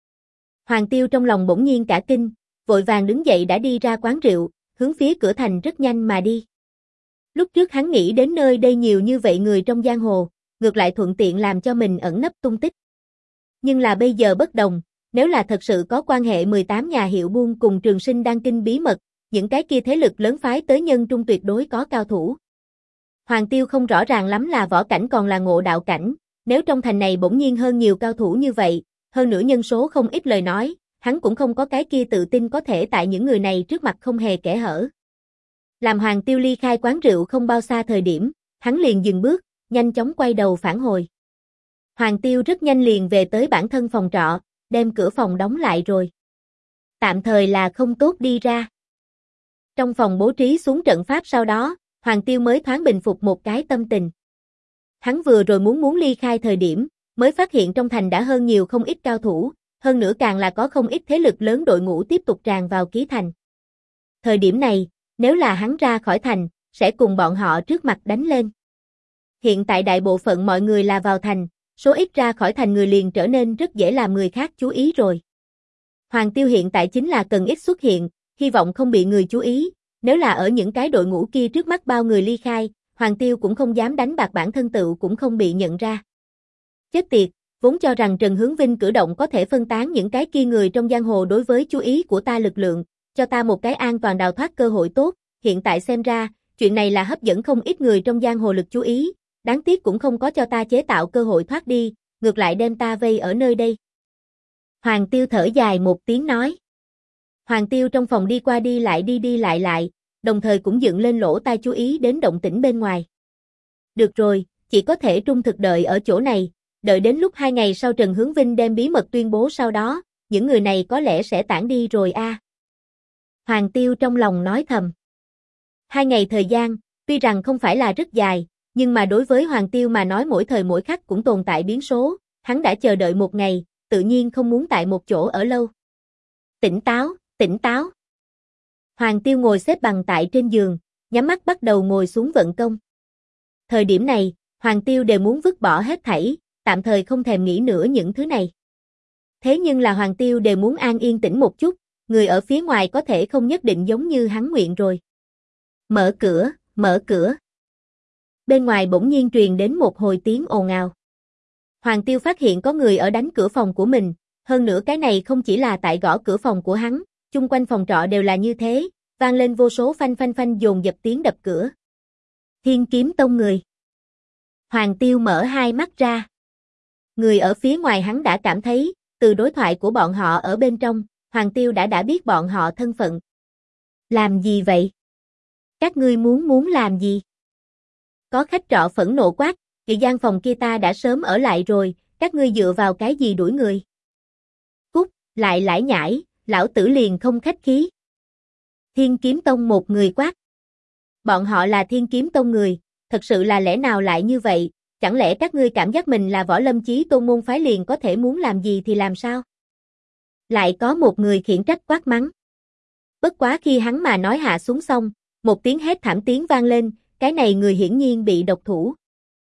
Hoàng Tiêu trong lòng bỗng nhiên cả kinh, vội vàng đứng dậy đã đi ra quán rượu, hướng phía cửa thành rất nhanh mà đi. Lúc trước hắn nghĩ đến nơi đây nhiều như vậy người trong giang hồ, ngược lại thuận tiện làm cho mình ẩn nấp tung tích. Nhưng là bây giờ bất đồng, nếu là thật sự có quan hệ 18 nhà hiệu buôn cùng Trường Sinh Đan Kinh bí mật, những cái kia thế lực lớn phái tới nhân trung tuyệt đối có cao thủ. Hoàng Tiêu không rõ ràng lắm là võ cảnh còn là ngộ đạo cảnh, nếu trong thành này bỗng nhiên hơn nhiều cao thủ như vậy, hơn nữa nhân số không ít lời nói, hắn cũng không có cái kia tự tin có thể tại những người này trước mặt không hề kẽ hở. Làm Hoàng Tiêu ly khai quán rượu không bao xa thời điểm, hắn liền dừng bước, nhanh chóng quay đầu phản hồi. Hoàng Tiêu rất nhanh liền về tới bản thân phòng trọ, đem cửa phòng đóng lại rồi. Tạm thời là không tốt đi ra. Trong phòng bố trí xuống trận pháp sau đó, Hoàng Tiêu mới thoáng bình phục một cái tâm tình. Hắn vừa rồi muốn ly khai thời điểm, mới phát hiện trong thành đã hơn nhiều không ít cao thủ, hơn nữa càng là có không ít thế lực lớn đội ngũ tiếp tục tràn vào ký thành. Thời điểm này, nếu là hắn ra khỏi thành, sẽ cùng bọn họ trước mặt đánh lên. Hiện tại đại bộ phận mọi người là vào thành, số ít ra khỏi thành người liền trở nên rất dễ làm người khác chú ý rồi. Hoàng Tiêu hiện tại chính là cần ít xuất hiện, hy vọng không bị người chú ý, nếu là ở những cái đội ngũ kia trước mắt bao người ly khai, Hoàng Tiêu cũng không dám đánh bạc bản thân tựu cũng không bị nhận ra. Chết tiệt, vốn cho rằng Trần Hướng Vinh cử động có thể phân tán những cái kia người trong giang hồ đối với chú ý của ta lực lượng, cho ta một cái an toàn đào thoát cơ hội tốt, hiện tại xem ra, chuyện này là hấp dẫn không ít người trong giang hồ lực chú ý, đáng tiếc cũng không có cho ta chế tạo cơ hội thoát đi, ngược lại đem ta vây ở nơi đây. Hoàng Tiêu thở dài một tiếng nói. Hoàng Tiêu trong phòng đi qua đi lại, đồng thời cũng dựng lên lỗ tai chú ý đến động tĩnh bên ngoài. Được rồi, chỉ có thể trung thực đợi ở chỗ này, đợi đến lúc 2 ngày sau Trần Hướng Vinh đem bí mật tuyên bố sau đó, những người này có lẽ sẽ tản đi rồi a. Hoàng Tiêu trong lòng nói thầm. 2 ngày thời gian, tuy rằng không phải là rất dài, nhưng mà đối với Hoàng Tiêu mà nói mỗi thời mỗi khắc cũng tồn tại biến số, hắn đã chờ đợi 1 ngày, tự nhiên không muốn tại một chỗ ở lâu. Tỉnh táo, tỉnh táo. Hoàng Tiêu ngồi xếp bằng tại trên giường, nhắm mắt bắt đầu ngồi xuống vận công. Thời điểm này, Hoàng Tiêu đều muốn vứt bỏ hết thảy, tạm thời không thèm nghĩ nữa những thứ này. Thế nhưng là Hoàng Tiêu đều muốn an yên tĩnh một chút, người ở phía ngoài có thể không nhất định giống như hắn nguyện rồi. Mở cửa, mở cửa. Bên ngoài bỗng nhiên truyền đến một hồi tiếng ồn ào. Hoàng Tiêu phát hiện có người ở đánh cửa phòng của mình, Hơn nữa cái này không chỉ là tại gõ cửa phòng của hắn, chung quanh phòng trọ đều là như thế, vang lên vô số phanh phanh phanh dồn dập tiếng đập cửa. Thiên Kiếm Tông người. Hoàng Tiêu mở hai mắt ra. Người ở phía ngoài hắn đã cảm thấy, từ đối thoại của bọn họ ở bên trong, Hoàng Tiêu đã biết bọn họ thân phận. Làm gì vậy? Các ngươi muốn làm gì? Có khách trọ phẫn nộ quát, cái gian phòng kia ta đã sớm ở lại rồi, các ngươi dựa vào cái gì đuổi người? Cút, lại lải nhải, lão tử liền không khách khí. Thiên Kiếm Tông một người quát. Bọn họ là Thiên Kiếm Tông người, thật sự là lẽ nào lại như vậy, chẳng lẽ các ngươi cảm giác mình là Võ Lâm Chí Tôn môn phái liền có thể muốn làm gì thì làm sao? Lại có một người khiển trách quát mắng. Bất quá khi hắn mà nói hạ xuống xong, một tiếng hét thảm tiếng vang lên, cái này người hiển nhiên bị độc thủ.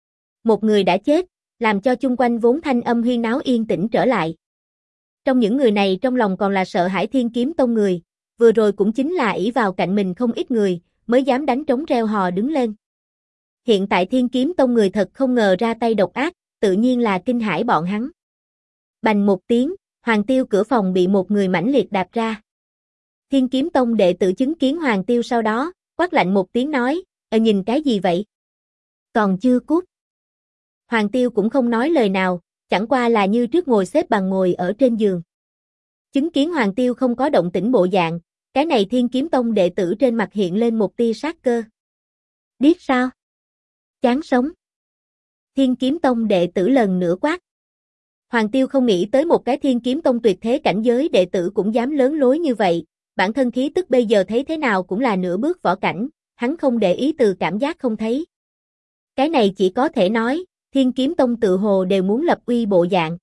Một người đã chết, làm cho chung quanh vốn thanh âm huyên náo yên tĩnh trở lại. Trong những người này trong lòng còn là sợ hãi Thiên Kiếm Tông người, vừa rồi cũng chính là ỷ vào cạnh mình không ít người, mới dám đánh trống reo hò đứng lên. Hiện tại Thiên Kiếm Tông người thật không ngờ ra tay độc ác, tự nhiên là kinh hãi bọn hắn. Bành một tiếng, Hoàng Tiêu cửa phòng bị một người mãnh liệt đạp ra. Thiên Kiếm Tông đệ tử chứng kiến Hoàng Tiêu sau đó, quát lạnh một tiếng nói, nhìn cái gì vậy? Còn chưa cút. Hoàng Tiêu cũng không nói lời nào, chẳng qua là như trước ngồi xếp bằng ngồi ở trên giường. Chứng kiến Hoàng Tiêu không có động tĩnh bộ dạng, cái này Thiên Kiếm Tông đệ tử trên mặt hiện lên một tia sát cơ. Điếc sao? Chán sống. Thiên Kiếm Tông đệ tử lần nữa quát. Hoàng Tiêu không nghĩ tới một cái Thiên Kiếm Tông tuyệt thế cảnh giới đệ tử cũng dám lớn lối như vậy, bản thân khí tức bây giờ thấy thế nào cũng là nửa bước võ cảnh, hắn không để ý từ cảm giác không thấy. Cái này chỉ có thể nói, Thiên Kiếm Tông tự hồ đều muốn lập uy bộ dạng.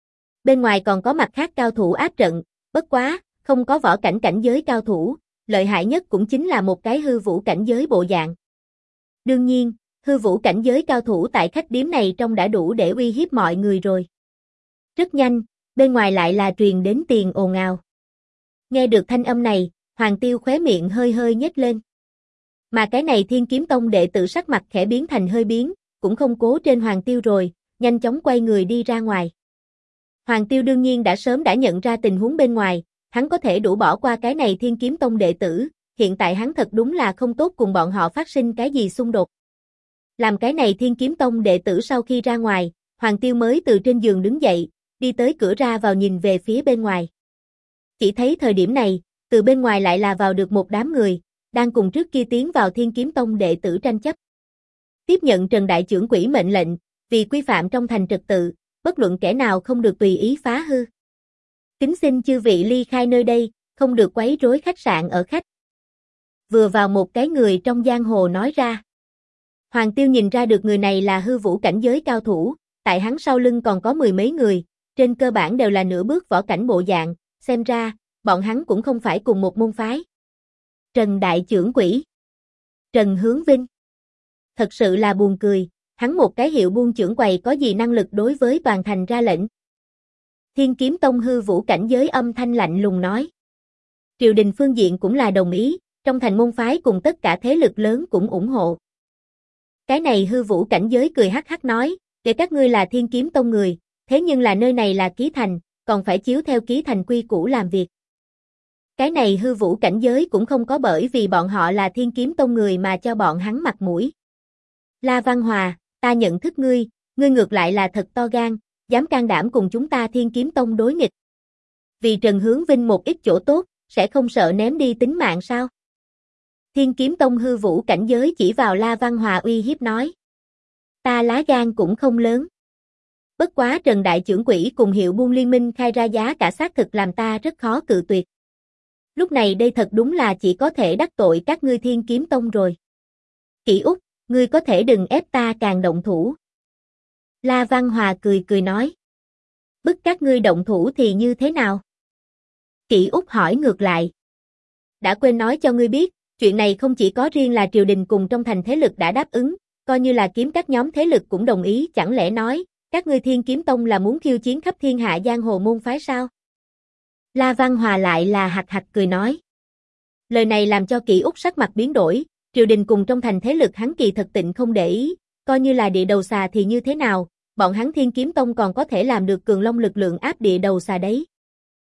Bên ngoài còn có mặt khác cao thủ áp trận, bất quá, không có võ cảnh cảnh giới cao thủ, lợi hại nhất cũng chính là một cái hư vũ cảnh giới bộ dạng. Đương nhiên, hư vũ cảnh giới cao thủ tại khách điếm này trong đã đủ để uy hiếp mọi người rồi. Rất nhanh, bên ngoài lại là truyền đến tiền ồn ào. Nghe được thanh âm này, Hoàng Tiêu khóe miệng hơi hơi nhếch lên. Mà cái này Thiên Kiếm Tông đệ tử sắc mặt khẽ biến thành hơi biến, cũng không cố trên Hoàng Tiêu rồi, nhanh chóng quay người đi ra ngoài. Hoàng Tiêu đương nhiên đã sớm nhận ra tình huống bên ngoài, hắn có thể đủ bỏ qua cái này Thiên Kiếm Tông đệ tử, hiện tại hắn thật đúng là không tốt cùng bọn họ phát sinh cái gì xung đột. Làm cái này Thiên Kiếm Tông đệ tử sau khi ra ngoài, Hoàng Tiêu mới từ trên giường đứng dậy, đi tới cửa ra vào nhìn về phía bên ngoài. Chỉ thấy thời điểm này, từ bên ngoài lại là vào được một đám người, đang cùng trước kia tiến vào Thiên Kiếm Tông đệ tử tranh chấp. Tiếp nhận Trần Đại Chưởng Quỹ mệnh lệnh, vì quy phạm trong thành trật tự, bất luận kẻ nào không được tùy ý phá hư. Kính xin chư vị ly khai nơi đây, không được quấy rối khách sạn ở khách. Vừa vào một cái người trong giang hồ nói ra. Hoàng Tiêu nhìn ra được người này là hư vũ cảnh giới cao thủ, tại hắn sau lưng còn có mười mấy người, trên cơ bản đều là nửa bước võ cảnh bộ dạng, xem ra, bọn hắn cũng không phải cùng một môn phái. Trần Đại Chưởng Quỹ. Trần Hướng Vinh. Thật sự là buồn cười, hắn một cái hiệu buôn trưởng quầy có gì năng lực đối với toàn thành ra lệnh. Thiên Kiếm Tông hư vũ cảnh giới âm thanh lạnh lùng nói. Triều đình phương diện cũng là đồng ý, trong thành môn phái cùng tất cả thế lực lớn cũng ủng hộ. Cái này hư vũ cảnh giới cười hắc hắc nói, để các ngươi là Thiên Kiếm Tông người, thế nhưng là nơi này là ký thành, còn phải chiếu theo ký thành quy củ làm việc. Cái này hư vũ cảnh giới cũng không có bởi vì bọn họ là Thiên Kiếm Tông người mà cho bọn hắn mặt mũi. La Văn Hòa, ta nhận thức ngươi ngược lại là thật to gan, dám can đảm cùng chúng ta Thiên Kiếm Tông đối nghịch. Vì Trần Hướng Vinh một ít chỗ tốt, sẽ không sợ ném đi tính mạng sao? Thiên Kiếm Tông hư vũ cảnh giới chỉ vào La Văn Hòa uy hiếp nói. Ta lá gan cũng không lớn. Bất quá Trần Đại Chưởng Quỹ cùng hiệu buôn liên minh khai ra giá cả xác thực làm ta rất khó cự tuyệt. Lúc này đây thật đúng là chỉ có thể đắc tội các ngươi Thiên Kiếm Tông rồi. Kỷ Úc, ngươi có thể đừng ép ta càng động thủ. La Văn Hòa cười cười nói. Bức các ngươi động thủ thì như thế nào? Kỷ Úc hỏi ngược lại. Đã quên nói cho ngươi biết, chuyện này không chỉ có riêng là triều đình cùng trong thành thế lực đã đáp ứng, coi như là kiếm các nhóm thế lực cũng đồng ý, chẳng lẽ nói, các ngươi Thiên Kiếm Tông là muốn khiêu chiến khắp thiên hạ giang hồ môn phái sao? La Văn Hòa lại là hạch hạch cười nói. Lời này làm cho Kỷ Úc sắc mặt biến đổi, triều đình cùng trong thành thế lực hắn kỳ thật tịnh không để ý, coi như là địa đầu xà thì như thế nào, bọn hắn Thiên Kiếm Tông còn có thể làm được cường long lực lượng áp địa đầu xà đấy.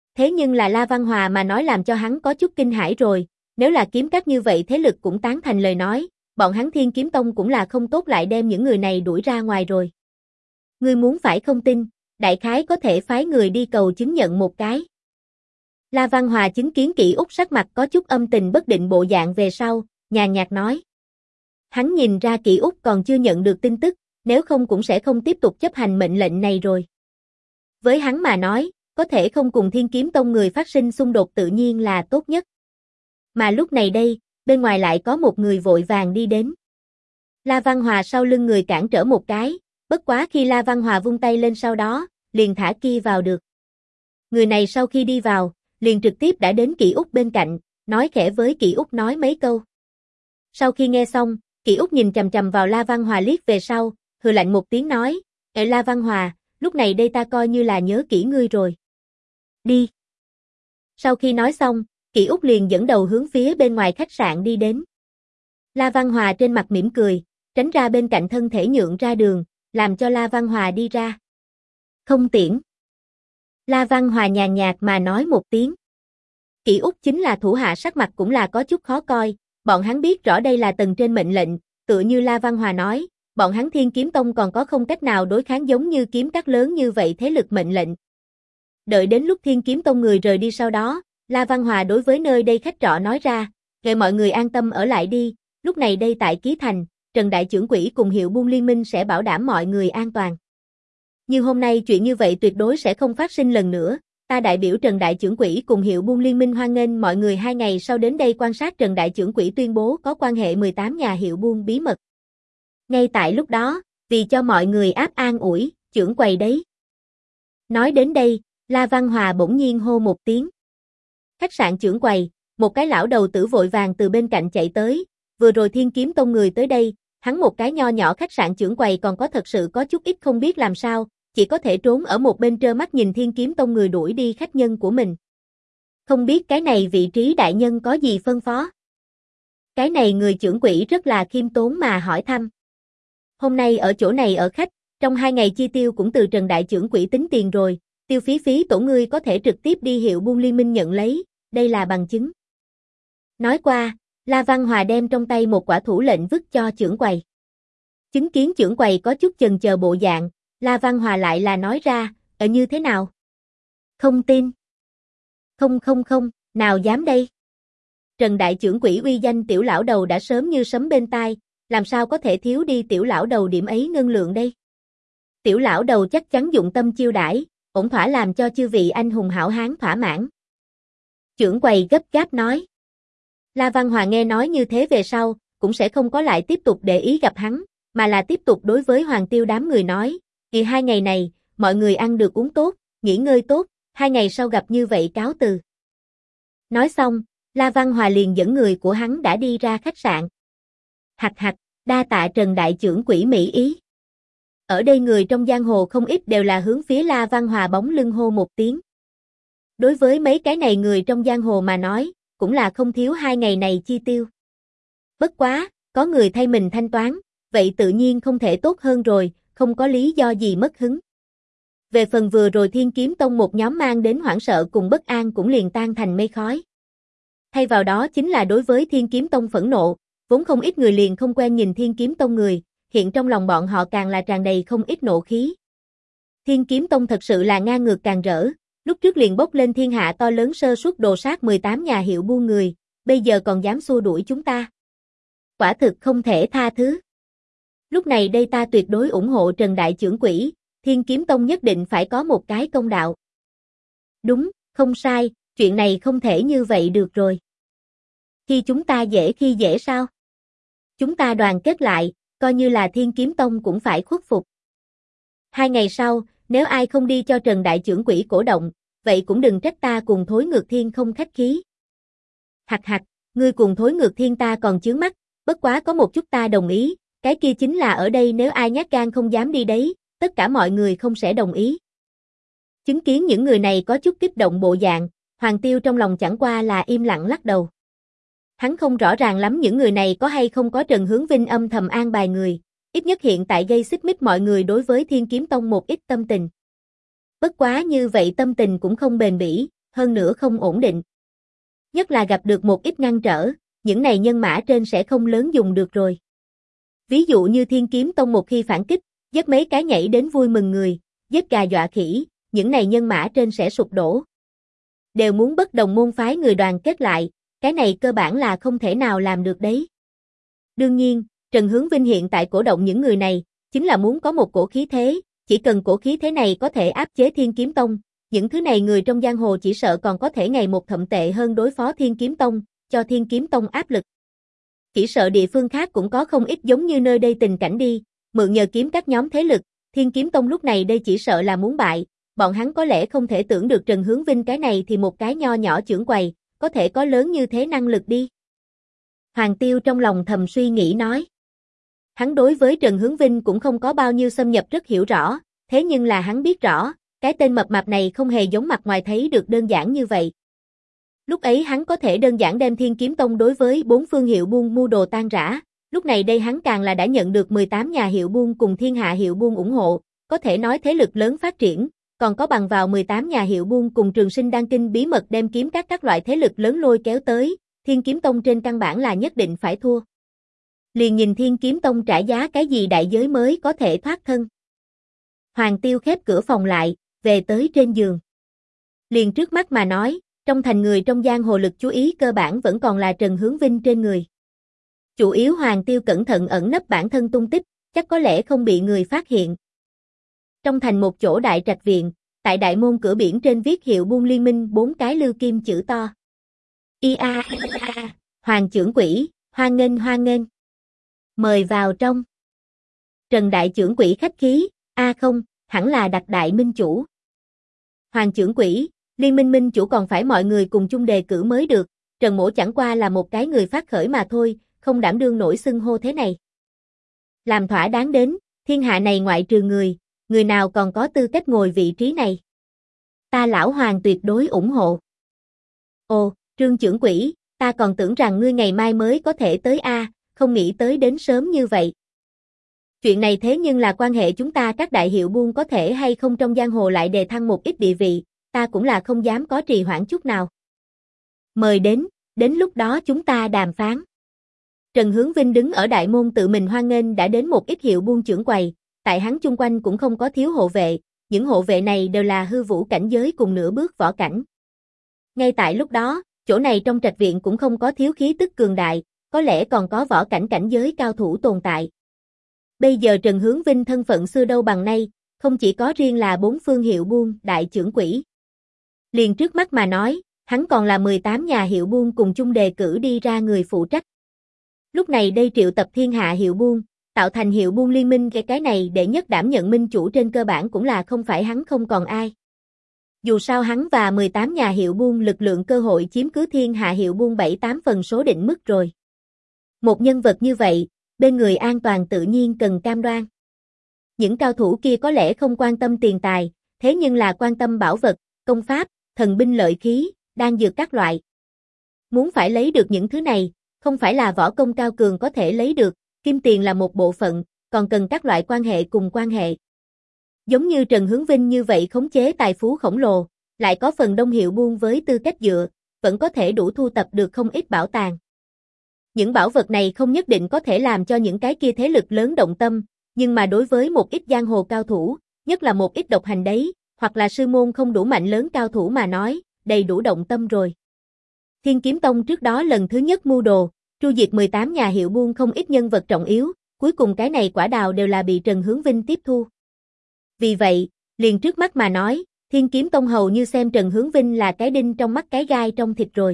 Thế nhưng là La Văn Hòa mà nói làm cho hắn có chút kinh hãi rồi, nếu là kiếm các như vậy thế lực cũng tán thành lời nói, bọn hắn Thiên Kiếm Tông cũng là không tốt lại đem những người này đuổi ra ngoài rồi. Ngươi muốn phải không tin, đại khái có thể phái người đi cầu chứng nhận một cái. La Văn Hòa chứng kiến Kỷ Úc sắc mặt có chút âm tình bất định bộ dạng về sau, nhàn nhạt nói. Hắn nhìn ra Kỷ Úc còn chưa nhận được tin tức, nếu không cũng sẽ không tiếp tục chấp hành mệnh lệnh này rồi. Với hắn mà nói, có thể không cùng Thiên Kiếm Tông người phát sinh xung đột tự nhiên là tốt nhất. Mà lúc này đây, bên ngoài lại có một người vội vàng đi đến. La Văn Hòa sau lưng người cản trở một cái, bất quá khi La Văn Hòa vung tay lên sau đó, liền thả kia vào được. Người này sau khi đi vào, liền trực tiếp đã đến Kỷ Úc bên cạnh, nói khẽ với Kỷ Úc nói mấy câu. Sau khi nghe xong, Kỷ Úc nhìn chằm chằm vào La Văn Hòa liếc về sau, hừ lạnh một tiếng nói, La Văn Hòa, lúc này đây ta coi như là nhớ kỹ ngươi rồi. Đi. Sau khi nói xong, Kỷ Úc liền dẫn đầu hướng phía bên ngoài khách sạn đi đến. La Văn Hòa trên mặt mỉm cười, tránh ra bên cạnh thân thể nhượng ra đường, làm cho La Văn Hòa đi ra. Không tiễn. La Văn Hòa nhàn nhạt mà nói một tiếng. Kỷ Úc chính là thủ hạ sắc mặt cũng là có chút khó coi, bọn hắn biết rõ đây là tầng trên mệnh lệnh, tựa như La Văn Hòa nói, bọn hắn Thiên Kiếm Tông còn có không cách nào đối kháng giống như kiếm các lớn như vậy thế lực mệnh lệnh. Đợi đến lúc Thiên Kiếm Tông người rời đi sau đó, La Văn Hòa đối với nơi đây khách trọ nói ra, gọi mọi người an tâm ở lại đi, lúc này đây tại Ký Thành, Trần Đại Chưởng Quỹ cùng Hiệu Buôn Liên Minh sẽ bảo đảm mọi người an toàn. Như hôm nay chuyện như vậy tuyệt đối sẽ không phát sinh lần nữa, ta đại biểu Trần Đại Chưởng Quỹ cùng Hiệu Buôn Liên Minh hoan nghênh mọi người 2 ngày sau đến đây quan sát Trần Đại Chưởng Quỹ tuyên bố có quan hệ 18 nhà hiệu buôn bí mật. Ngay tại lúc đó, vì cho mọi người áp an ủi, trưởng quầy đấy. Nói đến đây, La Văn Hòa bỗng nhiên hô một tiếng. Khách sạn trưởng quầy, một cái lão đầu tử vội vàng từ bên cạnh chạy tới, vừa rồi Thiên Kiếm Tông người tới đây, hắn một cái nho nhỏ khách sạn trưởng quầy còn có thật sự có chút ít không biết làm sao, chỉ có thể trốn ở một bên trơ mắt nhìn Thiên Kiếm Tông người đuổi đi khách nhân của mình. Không biết cái này vị trí đại nhân có gì phân phó? Cái này người trưởng quỹ rất là khiêm tốn mà hỏi thăm. Hôm nay ở chỗ này ở khách, trong 2 ngày chi tiêu cũng từ Trần Đại Chưởng Quỹ tính tiền rồi, tiêu phí tổ ngươi có thể trực tiếp đi Hiệu Buôn Liên Minh nhận lấy, đây là bằng chứng. Nói qua, La Văn Hòa đem trong tay một quả thủ lệnh vứt cho trưởng quầy. Chứng kiến trưởng quầy có chút chần chờ bộ dạng, La Văn Hòa lại là nói ra, như thế nào? Không tin. Không, nào dám đây? Trần Đại Chưởng Quỹ uy danh tiểu lão đầu đã sớm như sấm bên tai, làm sao có thể thiếu đi tiểu lão đầu điểm ấy ngân lượng đây? Tiểu lão đầu chắc chắn dụng tâm chiêu đãi, ổn thỏa làm cho chư vị anh hùng hảo hán thỏa mãn. Trưởng quầy gấp gáp nói. La Văn Hòa nghe nói như thế về sau, cũng sẽ không có lại tiếp tục để ý gặp hắn, mà là tiếp tục đối với Hoàng Tiêu đám người nói, kỳ 2 ngày này, mọi người ăn được uống tốt, nghỉ ngơi tốt, 2 ngày sau gặp như vậy cáo từ. Nói xong, La Văn Hòa liền dẫn người của hắn đã đi ra khách sạn. Hạch, đa tạ Trần Đại Chưởng Quỹ mỹ ý. Ở đây người trong giang hồ không ít đều là hướng phía La Văn Hòa bóng lưng hô một tiếng. Đối với mấy cái này người trong giang hồ mà nói, cũng là không thiếu 2 ngày này chi tiêu. Bất quá, có người thay mình thanh toán, vậy tự nhiên không thể tốt hơn rồi, không có lý do gì mất hứng. Về phần vừa rồi Thiên Kiếm Tông một nhóm mang đến hoảng sợ cùng bất an cũng liền tan thành mây khói. Thay vào đó chính là đối với Thiên Kiếm Tông phẫn nộ, vốn không ít người liền không quen nhìn Thiên Kiếm Tông người, hiện trong lòng bọn họ càng là tràn đầy không ít nộ khí. Thiên Kiếm Tông thật sự là ngang ngược càng rỡ, lúc trước liền bốc lên thiên hạ to lớn sơ suất đồ sát 18 nhà hiệu buôn người, bây giờ còn dám xua đuổi chúng ta. Quả thực không thể tha thứ. Lúc này đây ta tuyệt đối ủng hộ Trần Đại Chưởng Quỹ, Thiên Kiếm Tông nhất định phải có một cái công đạo. Đúng, không sai, chuyện này không thể như vậy được rồi. Khi chúng ta dễ khi dễ sao? Chúng ta đoàn kết lại, coi như là Thiên Kiếm Tông cũng phải khuất phục. 2 ngày sau, nếu ai không đi cho Trần Đại Chưởng Quỹ cổ động, vậy cũng đừng trách ta cùng Thối Ngược Thiên không khách khí. Hạch, ngươi cùng Thối Ngược Thiên ta còn chướng mắt, bất quá có một chút ta đồng ý, cái kia chính là ở đây nếu ai nhát gan không dám đi đấy, tất cả mọi người không sẽ đồng ý. Chứng kiến những người này có chút kích động bộ dạng, Hoàng Tiêu trong lòng chẳng qua là im lặng lắc đầu. Hắn không rõ ràng lắm những người này có hay không có Trần Hướng Vinh âm thầm an bài người, ít nhất hiện tại gây xích mích mọi người đối với Thiên Kiếm Tông một ít tâm tình. Bất quá như vậy tâm tình cũng không bền bỉ, hơn nữa không ổn định. Nhất là gặp được một ít ngăn trở, những này nhân mã trên sẽ không lớn dùng được rồi. Ví dụ như Thiên Kiếm Tông một khi phản kích, giết mấy cái nhảy đến vui mừng người, giết gà dọa khỉ, những này nhân mã trên sẽ sụp đổ. Đều muốn bất đồng môn phái người đoàn kết lại, cái này cơ bản là không thể nào làm được đấy. Đương nhiên, Trần Hướng Vinh hiện tại cổ động những người này, chính là muốn có một cổ khí thế, chỉ cần cổ khí thế này có thể áp chế Thiên Kiếm Tông, những thứ này người trong giang hồ chỉ sợ còn có thể ngày một thậm tệ hơn đối phó Thiên Kiếm Tông, cho Thiên Kiếm Tông áp lực. Chỉ sợ địa phương khác cũng có không ít giống như nơi đây tình cảnh đi, mượn nhờ kiếm các nhóm thế lực, Thiên Kiếm Tông lúc này đây chỉ sợ là muốn bại, bọn hắn có lẽ không thể tưởng được Trần Hướng Vinh cái này thì một cái nho nhỏ chưởng quầy, có thể có lớn như thế năng lực đi. Hoàng Tiêu trong lòng thầm suy nghĩ nói. Hắn đối với Trần Hướng Vinh cũng không có bao nhiêu xâm nhập rất hiểu rõ, thế nhưng là hắn biết rõ, cái tên mập mạp này không hề giống mặt ngoài thấy được đơn giản như vậy. Lúc ấy hắn có thể đơn giản đem Thiên Kiếm Tông đối với 4 phương hiệu buôn mua đồ tan rã, lúc này đây hắn càng là đã nhận được 18 nhà hiệu buôn cùng thiên hạ hiệu buôn ủng hộ, có thể nói thế lực lớn phát triển, còn có bằng vào 18 nhà hiệu buôn cùng Trường Sinh Đan Kinh bí mật đem kiếm các loại thế lực lớn lôi kéo tới, Thiên Kiếm Tông trên căn bản là nhất định phải thua. Liền nhìn Thiên Kiếm Tông trả giá cái gì đại giới mới có thể thoát thân. Hoàng Tiêu khép cửa phòng lại, về tới trên giường. Liền trước mắt mà nói, trong thành người trong giang hồ lực chú ý cơ bản vẫn còn là Trần Hướng Vinh trên người. Chủ yếu Hoàng Tiêu cẩn thận ẩn nấp bản thân tung tích, chắc có lẽ không bị người phát hiện. Trong thành một chỗ đại trạch viện, tại đại môn cửa biển trên viết hiệu buôn liên minh 4 cái lưu kim chữ to. Ia, Hoàng trưởng quỹ, hoan nghênh hoan nghênh. Mời vào trong. Trần đại trưởng quỹ khách khí, không, hẳn là Đặc đại minh chủ. Hoàng trưởng quỹ, liên minh minh chủ còn phải mọi người cùng chung đề cử mới được, Trần mỗ chẳng qua là một cái người phát khởi mà thôi, không đảm đương nổi xưng hô thế này. Làm thỏa đáng đến, thiên hạ này ngoại trừ người nào còn có tư cách ngồi vị trí này. Ta lão Hoàng tuyệt đối ủng hộ. Ồ, Trương trưởng quỹ, ta còn tưởng rằng ngươi ngày mai mới có thể tới không nghĩ tới đến sớm như vậy. Chuyện này thế nhưng là quan hệ chúng ta các đại hiệu buôn có thể hay không trong giang hồ lại đề thăng một ít địa vị, ta cũng là không dám có trì hoãn chút nào. Mời đến lúc đó chúng ta đàm phán. Trần Hướng Vinh đứng ở đại môn tự mình hoan nghênh đã đến một ít hiệu buôn trưởng quầy, tại hắn chung quanh cũng không có thiếu hộ vệ, những hộ vệ này đều là hư vũ cảnh giới cùng nửa bước võ cảnh. Ngay tại lúc đó, chỗ này trong trạch viện cũng không có thiếu khí tức cường đại, có lẽ còn có võ cảnh cảnh giới cao thủ tồn tại. Bây giờ Trần Hướng Vinh thân phận xưa đâu bằng nay, không chỉ có riêng là 4 phương hiệu buôn đại trưởng quỹ. Liền trước mắt mà nói, hắn còn là 18 nhà hiệu buôn cùng chung đề cử đi ra người phụ trách. Lúc này đây triệu tập thiên hạ hiệu buôn, tạo thành hiệu buôn liên minh cái này để nhất đảm nhận minh chủ trên cơ bản cũng là không phải hắn không còn ai. Dù sao hắn và 18 nhà hiệu buôn lực lượng cơ hội chiếm cứ thiên hạ hiệu buôn 7-8 phần số định mức rồi. Một nhân vật như vậy, bên người an toàn tự nhiên cần cam đoan. Những cao thủ kia có lẽ không quan tâm tiền tài, thế nhưng là quan tâm bảo vật, công pháp, thần binh lợi khí, đan dược các loại. Muốn phải lấy được những thứ này, không phải là võ công cao cường có thể lấy được, kim tiền là một bộ phận, còn cần các loại quan hệ cùng quan hệ. Giống như Trần Hướng Vinh như vậy khống chế tài phú khổng lồ, lại có phần đông hiệu buôn với tư cách dựa, vẫn có thể đủ thu tập được không ít bảo tàng. Những bảo vật này không nhất định có thể làm cho những cái kia thế lực lớn động tâm, nhưng mà đối với một ít giang hồ cao thủ, nhất là một ít độc hành đấy, hoặc là sư môn không đủ mạnh lớn cao thủ mà nói, đầy đủ động tâm rồi. Thiên Kiếm Tông trước đó lần thứ nhất mưu đồ, tru diệt 18 nhà hiệu buôn không ít nhân vật trọng yếu, cuối cùng cái này quả đào đều là bị Trần Hướng Vinh tiếp thu. Vì vậy, liền trước mắt mà nói, Thiên Kiếm Tông hầu như xem Trần Hướng Vinh là cái đinh trong mắt cái gai trong thịt rồi.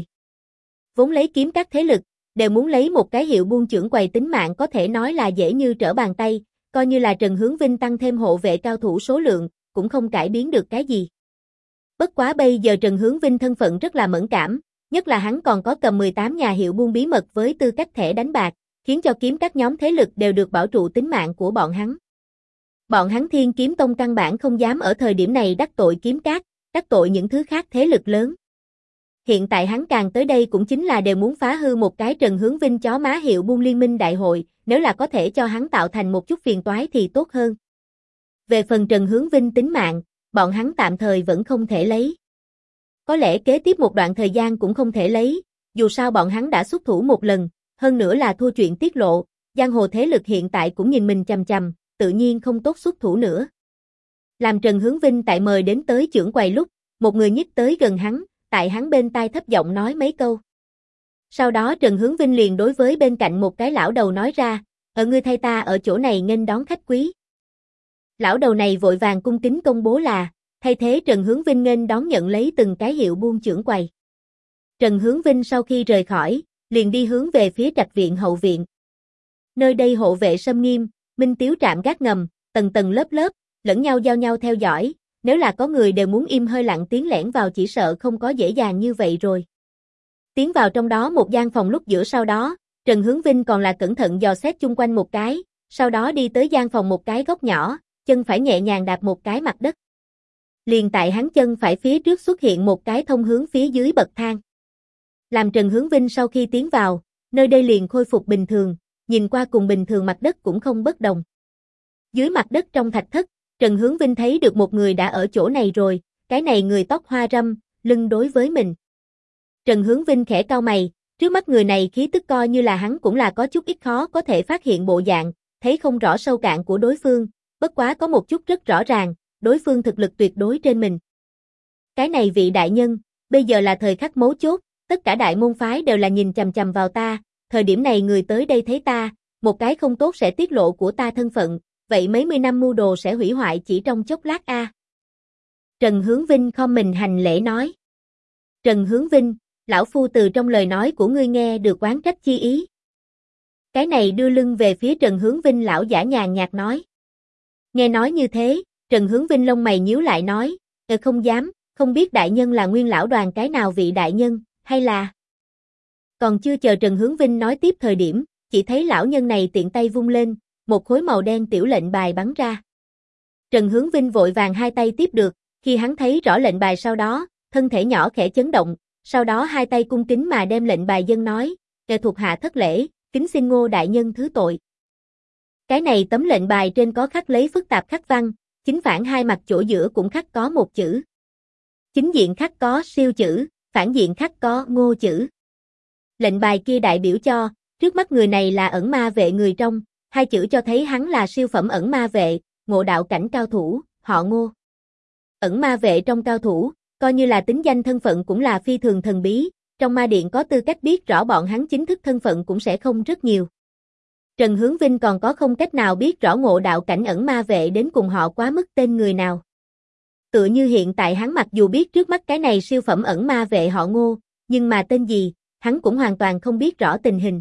Vốn lấy kiếm các thế lực, đều muốn lấy một cái hiệu buôn trưởng quầy tính mạng có thể nói là dễ như trở bàn tay, coi như là Trần Hướng Vinh tăng thêm hộ vệ cao thủ số lượng, cũng không cải biến được cái gì. Bất quá bây giờ Trần Hướng Vinh thân phận rất là mẫn cảm, nhất là hắn còn có cầm 18 nhà hiệu buôn bí mật với tư cách thẻ đánh bạc, khiến cho kiếm các nhóm thế lực đều được bảo trụ tính mạng của bọn hắn. Bọn hắn Thiên Kiếm Tông căn bản không dám ở thời điểm này đắc tội kiếm các, đắc tội những thứ khác thế lực lớn. Hiện tại hắn càng tới đây cũng chính là đều muốn phá hư một cái Trần Hướng Vinh chó má hiệu buôn liên minh đại hội, nếu là có thể cho hắn tạo thành một chút phiền toái thì tốt hơn. Về phần Trần Hướng Vinh tính mạng, bọn hắn tạm thời vẫn không thể lấy. Có lẽ kế tiếp một đoạn thời gian cũng không thể lấy, dù sao bọn hắn đã xuất thủ một lần, hơn nữa là thua chuyện tiết lộ, giang hồ thế lực hiện tại cũng nhìn mình chằm chằm, tự nhiên không tốt xuất thủ nữa. Làm Trần Hướng Vinh tại mời đến tới chưởng quầy lúc, một người nhích tới gần hắn, tại hắn bên tai thấp giọng nói mấy câu. Sau đó Trần Hướng Vinh liền đối với bên cạnh một cái lão đầu nói ra, ngươi thay ta ở chỗ này nghênh đón khách quý. Lão đầu này vội vàng cung kính công bố là, thay thế Trần Hướng Vinh nghênh đón nhận lấy từng cái hiệu buôn chưởng quầy. Trần Hướng Vinh sau khi rời khỏi, liền đi hướng về phía trạch viện hậu viện. Nơi đây hộ vệ xâm nghiêm, minh tiếu trạm gác ngầm, tầng tầng lớp lớp, lẫn nhau giao nhau theo dõi, nếu là có người đều muốn im hơi lặng tiếng lẻn vào chỉ sợ không có dễ dàng như vậy rồi. Tiến vào trong đó một gian phòng lúc giữa sau đó, Trần Hướng Vinh còn là cẩn thận dò xét chung quanh một cái, sau đó đi tới gian phòng một cái góc nhỏ, chân phải nhẹ nhàng đạp một cái mặt đất. Liền tại hắn chân phải phía trước xuất hiện một cái thông hướng phía dưới bậc thang. Làm Trần Hướng Vinh sau khi tiến vào, nơi đây liền khôi phục bình thường, nhìn qua cùng bình thường mặt đất cũng không bất đồng. Dưới mặt đất trong thạch thất, Trần Hướng Vinh thấy được một người đã ở chỗ này rồi, cái này người tóc hoa râm, lưng đối với mình. Trần Hướng Vinh khẽ cau mày, trước mắt người này khí tức coi như là hắn cũng là có chút ít khó có thể phát hiện bộ dạng, thấy không rõ sâu cạn của đối phương, bất quá có một chút rất rõ ràng, đối phương thực lực tuyệt đối trên mình. Cái này vị đại nhân, bây giờ là thời khắc mấu chốt, tất cả đại môn phái đều là nhìn chằm chằm vào ta, thời điểm này người tới đây thấy ta, một cái không tốt sẽ tiết lộ của ta thân phận, vậy mấy mươi năm mưu đồ sẽ hủy hoại chỉ trong chốc lát a. Trần Hướng Vinh khom mình hành lễ nói. Trần Hướng Vinh, lão phu từ trong lời nói của ngươi nghe được oán trách chi ý. Cái này đưa lưng về phía Trần Hướng Vinh lão giả nhàn nhạt nói. Nghe nói như thế, Trần Hướng Vinh lông mày nhíu lại nói, không dám, không biết đại nhân là Nguyên lão đoàn cái nào vị đại nhân, hay là... Còn chưa chờ Trần Hướng Vinh nói tiếp thời điểm, chỉ thấy lão nhân này tiện tay vung lên, một khối màu đen tiểu lệnh bài bắn ra. Trần Hướng Vinh vội vàng hai tay tiếp được, khi hắn thấy rõ lệnh bài sau đó, thân thể nhỏ khẽ chấn động, sau đó hai tay cung kính mà đem lệnh bài dâng nói, thuộc hạ thất lễ, kính xin Ngô đại nhân thứ tội. Cái này tấm lệnh bài trên có khắc lấy phức tạp khắc văn, chính phản hai mặt chỗ giữa cũng khắc có một chữ. Chính diện khắc có siêu chữ, phản diện khắc có Ngô chữ. Lệnh bài kia đại biểu cho, trước mắt người này là ẩn ma vệ người trong, hai chữ cho thấy hắn là siêu phẩm ẩn ma vệ, ngộ đạo cảnh cao thủ, họ Ngô. Ẩn ma vệ trong cao thủ, coi như là tính danh thân phận cũng là phi thường thần bí, trong ma điện có tư cách biết rõ bọn hắn chính thức thân phận cũng sẽ không rất nhiều. Trần Hướng Vinh còn có không cách nào biết rõ ngộ đạo cảnh ẩn ma vệ đến cùng họ quá mức tên người nào. Tựa như hiện tại hắn mặc dù biết trước mắt cái này siêu phẩm ẩn ma vệ họ Ngô, nhưng mà tên gì, hắn cũng hoàn toàn không biết rõ tình hình.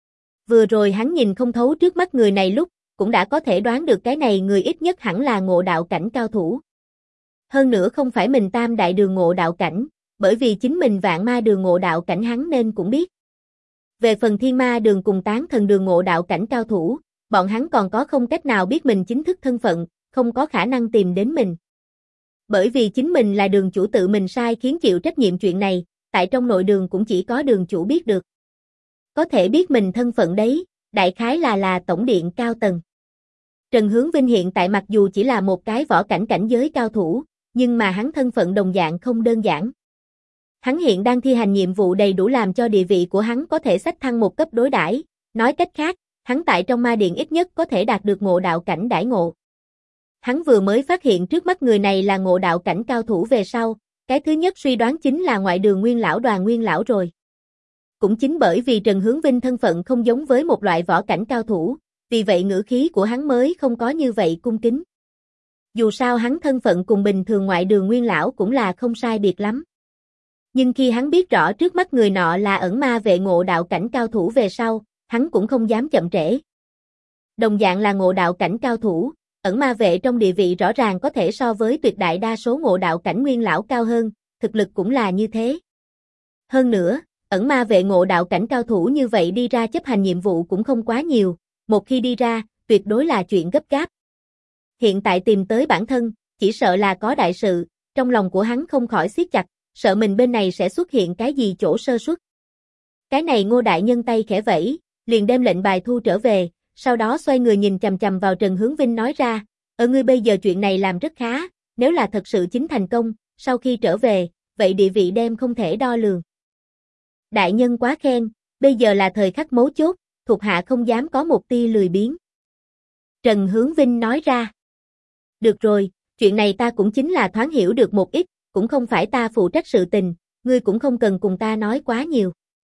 Vừa rồi hắn nhìn không thấu trước mắt người này lúc, cũng đã có thể đoán được cái này người ít nhất hẳn là ngộ đạo cảnh cao thủ. Hơn nữa không phải mình tam đại đường ngộ đạo cảnh, bởi vì chính mình vạn ma đường ngộ đạo cảnh hắn nên cũng biết. Về phần thiên ma đường cùng tán thần đường ngộ đạo cảnh cao thủ, bọn hắn còn có không cách nào biết mình chính thức thân phận, không có khả năng tìm đến mình. Bởi vì chính mình là đường chủ tự mình sai khiến chịu trách nhiệm chuyện này, tại trong nội đường cũng chỉ có đường chủ biết được. Có thể biết mình thân phận đấy, đại khái là tổng điện cao tầng. Trần Hướng Vinh hiện tại mặc dù chỉ là một cái võ cảnh cảnh giới cao thủ, nhưng mà hắn thân phận đồng dạng không đơn giản. Hắn hiện đang thi hành nhiệm vụ đầy đủ làm cho địa vị của hắn có thể xách thăng một cấp đối đãi, nói cách khác, hắn tại trong ma điện ít nhất có thể đạt được ngộ đạo cảnh đãi ngộ. Hắn vừa mới phát hiện trước mắt người này là ngộ đạo cảnh cao thủ về sau, cái thứ nhất suy đoán chính là ngoại đường Nguyên lão đoàn Nguyên lão rồi. Cũng chính bởi vì Trần Hướng Vinh thân phận không giống với một loại võ cảnh cao thủ, vì vậy ngữ khí của hắn mới không có như vậy cung kính. Dù sao hắn thân phận cùng bình thường ngoại đường Nguyên lão cũng là không sai biệt lắm. Nhưng khi hắn biết rõ trước mắt người nọ là ẩn ma vệ ngộ đạo cảnh cao thủ về sau, hắn cũng không dám chậm trễ. Đồng dạng là ngộ đạo cảnh cao thủ, ẩn ma vệ trong địa vị rõ ràng có thể so với tuyệt đại đa số ngộ đạo cảnh Nguyên lão cao hơn, thực lực cũng là như thế. Hơn nữa, ẩn ma vệ ngộ đạo cảnh cao thủ như vậy đi ra chấp hành nhiệm vụ cũng không quá nhiều, một khi đi ra, tuyệt đối là chuyện gấp gáp. Hiện tại tìm tới bản thân, chỉ sợ là có đại sự, trong lòng của hắn không khỏi siết chặt, sợ mình bên này sẽ xuất hiện cái gì chỗ sơ suất. Cái này Ngô đại nhân tay khẽ vẫy, liền đem lệnh bài thu trở về, sau đó xoay người nhìn chằm chằm vào Trần Hướng Vinh nói ra, ngươi bây giờ chuyện này làm rất khá, nếu là thật sự chính thành công, sau khi trở về, vậy địa vị đem không thể đo lường. Đại nhân quá khen, bây giờ là thời khắc mấu chốt, thuộc hạ không dám có một tia lười biếng. Trần Hướng Vinh nói ra. Được rồi, chuyện này ta cũng chính là thoáng hiểu được một ít, cũng không phải ta phụ trách sự tình, ngươi cũng không cần cùng ta nói quá nhiều.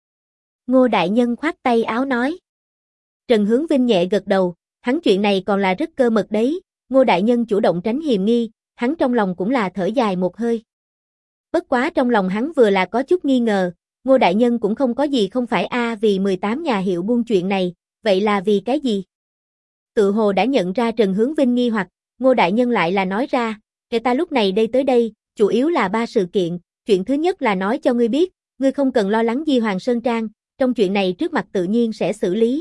Ngô đại nhân khoát tay áo nói. Trần Hướng Vinh nhẹ gật đầu, hắn chuyện này còn là rất cơ mật đấy, Ngô đại nhân chủ động tránh hiềm nghi, hắn trong lòng cũng là thở dài một hơi. Bất quá trong lòng hắn vừa là có chút nghi ngờ, Ngô đại nhân cũng không có gì không phải vì 18 nhà hiệu buôn chuyện này, vậy là vì cái gì? Tự hồ đã nhận ra Trần Hướng Vinh nghi hoặc, Ngô đại nhân lại là nói ra, kể ta lúc này đây tới đây, chủ yếu là 3 sự kiện, chuyện thứ nhất là nói cho ngươi biết, ngươi không cần lo lắng Di Hoàng Sơn Trang, trong chuyện này trước mặt tự nhiên sẽ xử lý.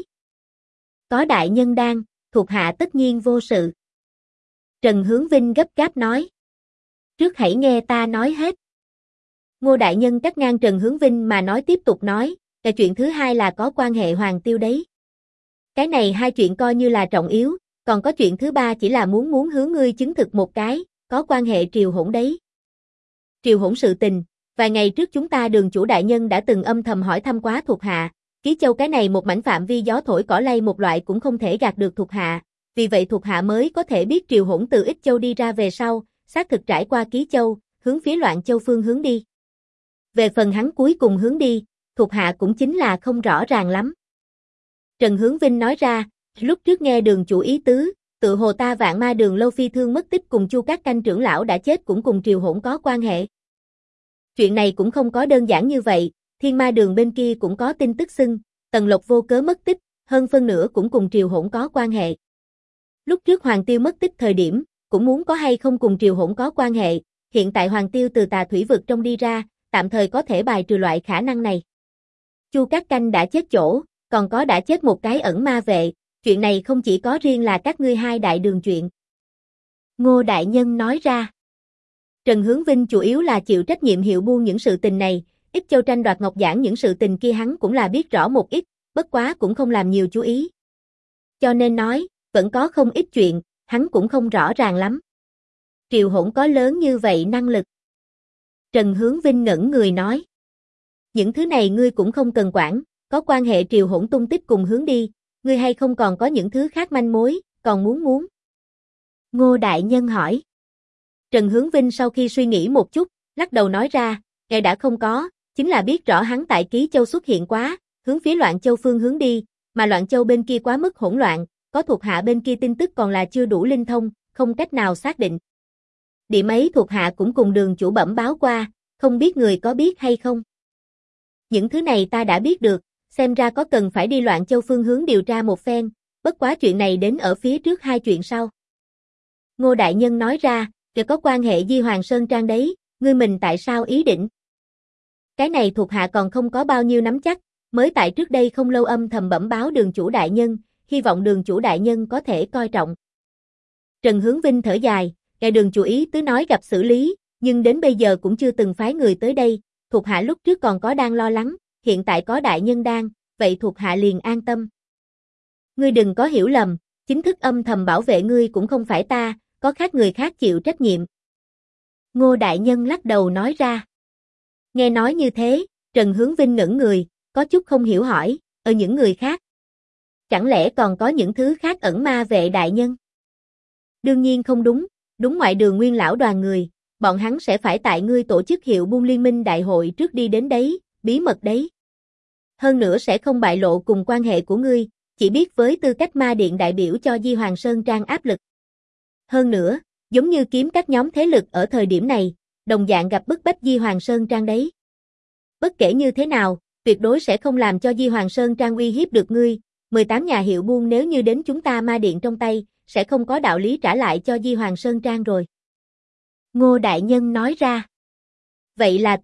Có đại nhân đang, thuộc hạ tất nhiên vô sự. Trần Hướng Vinh gấp gáp nói. Trước hãy nghe ta nói hết. Ngô đại nhân cắt ngang Trần Hướng Vinh mà nói tiếp tục nói, cái chuyện thứ hai là có quan hệ Hoàng Tiêu đấy. Cái này 2 chuyện coi như là trọng yếu, còn có chuyện thứ 3 chỉ là muốn hướng ngươi chứng thực một cái, có quan hệ Triều Hỗn đấy. Triều Hỗn sự tình, vài ngày trước chúng ta Đường chủ đại nhân đã từng âm thầm hỏi thăm quá thuộc hạ, Ký Châu cái này một mảnh phạm vi gió thổi cỏ lay một loại cũng không thể gạt được thuộc hạ, vì vậy thuộc hạ mới có thể biết Triều Hỗn từ Ích Châu đi ra về sau, xác thực trải qua Ký Châu, hướng phía Loạn Châu phương hướng đi. Về phần hắn cuối cùng hướng đi, thuộc hạ cũng chính là không rõ ràng lắm. Trần Hướng Vinh nói ra, lúc trước nghe Đường chủ ý tứ, tự hồ ta Vạn Ma Đường lâu phi thương mất tích cùng Chu Cát Canh trưởng lão đã chết cũng cùng Triều Hỗn có quan hệ. Chuyện này cũng không có đơn giản như vậy, Thiên Ma Đường bên kia cũng có tin tức xưng, Tần Lộc vô cớ mất tích, hơn phân nửa cũng cùng Triều Hỗn có quan hệ. Lúc trước Hoàng Tiêu mất tích thời điểm, cũng muốn có hay không cùng Triều Hỗn có quan hệ, hiện tại Hoàng Tiêu từ Tà Thủy vực trong đi ra, tạm thời có thể bài trừ loại khả năng này. Chu Cát Canh đã chết chỗ, còn có đã chết một cái ẩn ma vệ, chuyện này không chỉ có riêng là các ngươi 2 đại đường chuyện. Ngô đại nhân nói ra. Trần Hướng Vinh chủ yếu là chịu trách nhiệm hiệu buôn những sự tình này, Ích Châu tranh đoạt ngọc giản những sự tình kia hắn cũng là biết rõ một ít, bất quá cũng không làm nhiều chú ý. Cho nên nói, vẫn có không ít chuyện, hắn cũng không rõ ràng lắm. Triều Hỗn có lớn như vậy năng lực. Trần Hướng Vinh ngẩn người nói. Những thứ này ngươi cũng không cần quản, có quan hệ Triều Hỗn tung tích cùng hướng đi, ngươi hay không còn có những thứ khác manh mối, còn muốn. Ngô đại nhân hỏi. Trần Hướng Vinh sau khi suy nghĩ một chút, lắc đầu nói ra, ngài đã không có, chính là biết rõ hắn tại Ký Châu xuất hiện quá, hướng phía Loạn Châu phương hướng đi, mà Loạn Châu bên kia quá mức hỗn loạn, có thuộc hạ bên kia tin tức còn là chưa đủ linh thông, không cách nào xác định. Điểm ấy thuộc hạ cũng cùng Đường chủ bẩm báo qua, không biết người có biết hay không. Những thứ này ta đã biết được, xem ra có cần phải đi Loạn Châu phương hướng điều tra một phen, bất quá chuyện này đến ở phía trước 2 chuyện sau. Ngô đại nhân nói ra, kìa có quan hệ Di Hoàng Sơn Trang đấy, ngươi mình tại sao ý định? Cái này thuộc hạ còn không có bao nhiêu nắm chắc, mới tại trước đây không lâu âm thầm bẩm báo Đường chủ đại nhân, hy vọng Đường chủ đại nhân có thể coi trọng. Trần Hướng Vinh thở dài, ngài Đường chủ ý tứ nói gặp xử lý, nhưng đến bây giờ cũng chưa từng phái người tới đây, thuộc hạ lúc trước còn có đang lo lắng, hiện tại có đại nhân đang, vậy thuộc hạ liền an tâm. Ngươi đừng có hiểu lầm, chính thức âm thầm bảo vệ ngươi cũng không phải ta, có khác người khác chịu trách nhiệm. Ngô đại nhân lắc đầu nói ra. Nghe nói như thế, Trần Hướng Vinh ngẩn người, có chút không hiểu hỏi, ở những người khác. Chẳng lẽ còn có những thứ khác ẩn ma vệ đại nhân? Đương nhiên không đúng, đúng ngoại đường Nguyên lão đoàn người, bọn hắn sẽ phải tại ngươi tổ chức hiệu buôn liên minh đại hội trước đi đến đấy, bí mật đấy. Hơn nữa sẽ không bại lộ cùng quan hệ của ngươi, chỉ biết với tư cách ma điện đại biểu cho Di Hoàng Sơn Trang áp lực. Hơn nữa, giống như kiếm các nhóm thế lực ở thời điểm này, đồng dạng gặp bức bách Di Hoàng Sơn Trang đấy. Bất kể như thế nào, tuyệt đối sẽ không làm cho Di Hoàng Sơn Trang uy hiếp được ngươi, 18 nhà hiệu buôn nếu như đến chúng ta ma điện trong tay, sẽ không có đạo lý trả lại cho Di Hoàng Sơn Trang rồi. Ngô đại nhân nói ra. Vậy là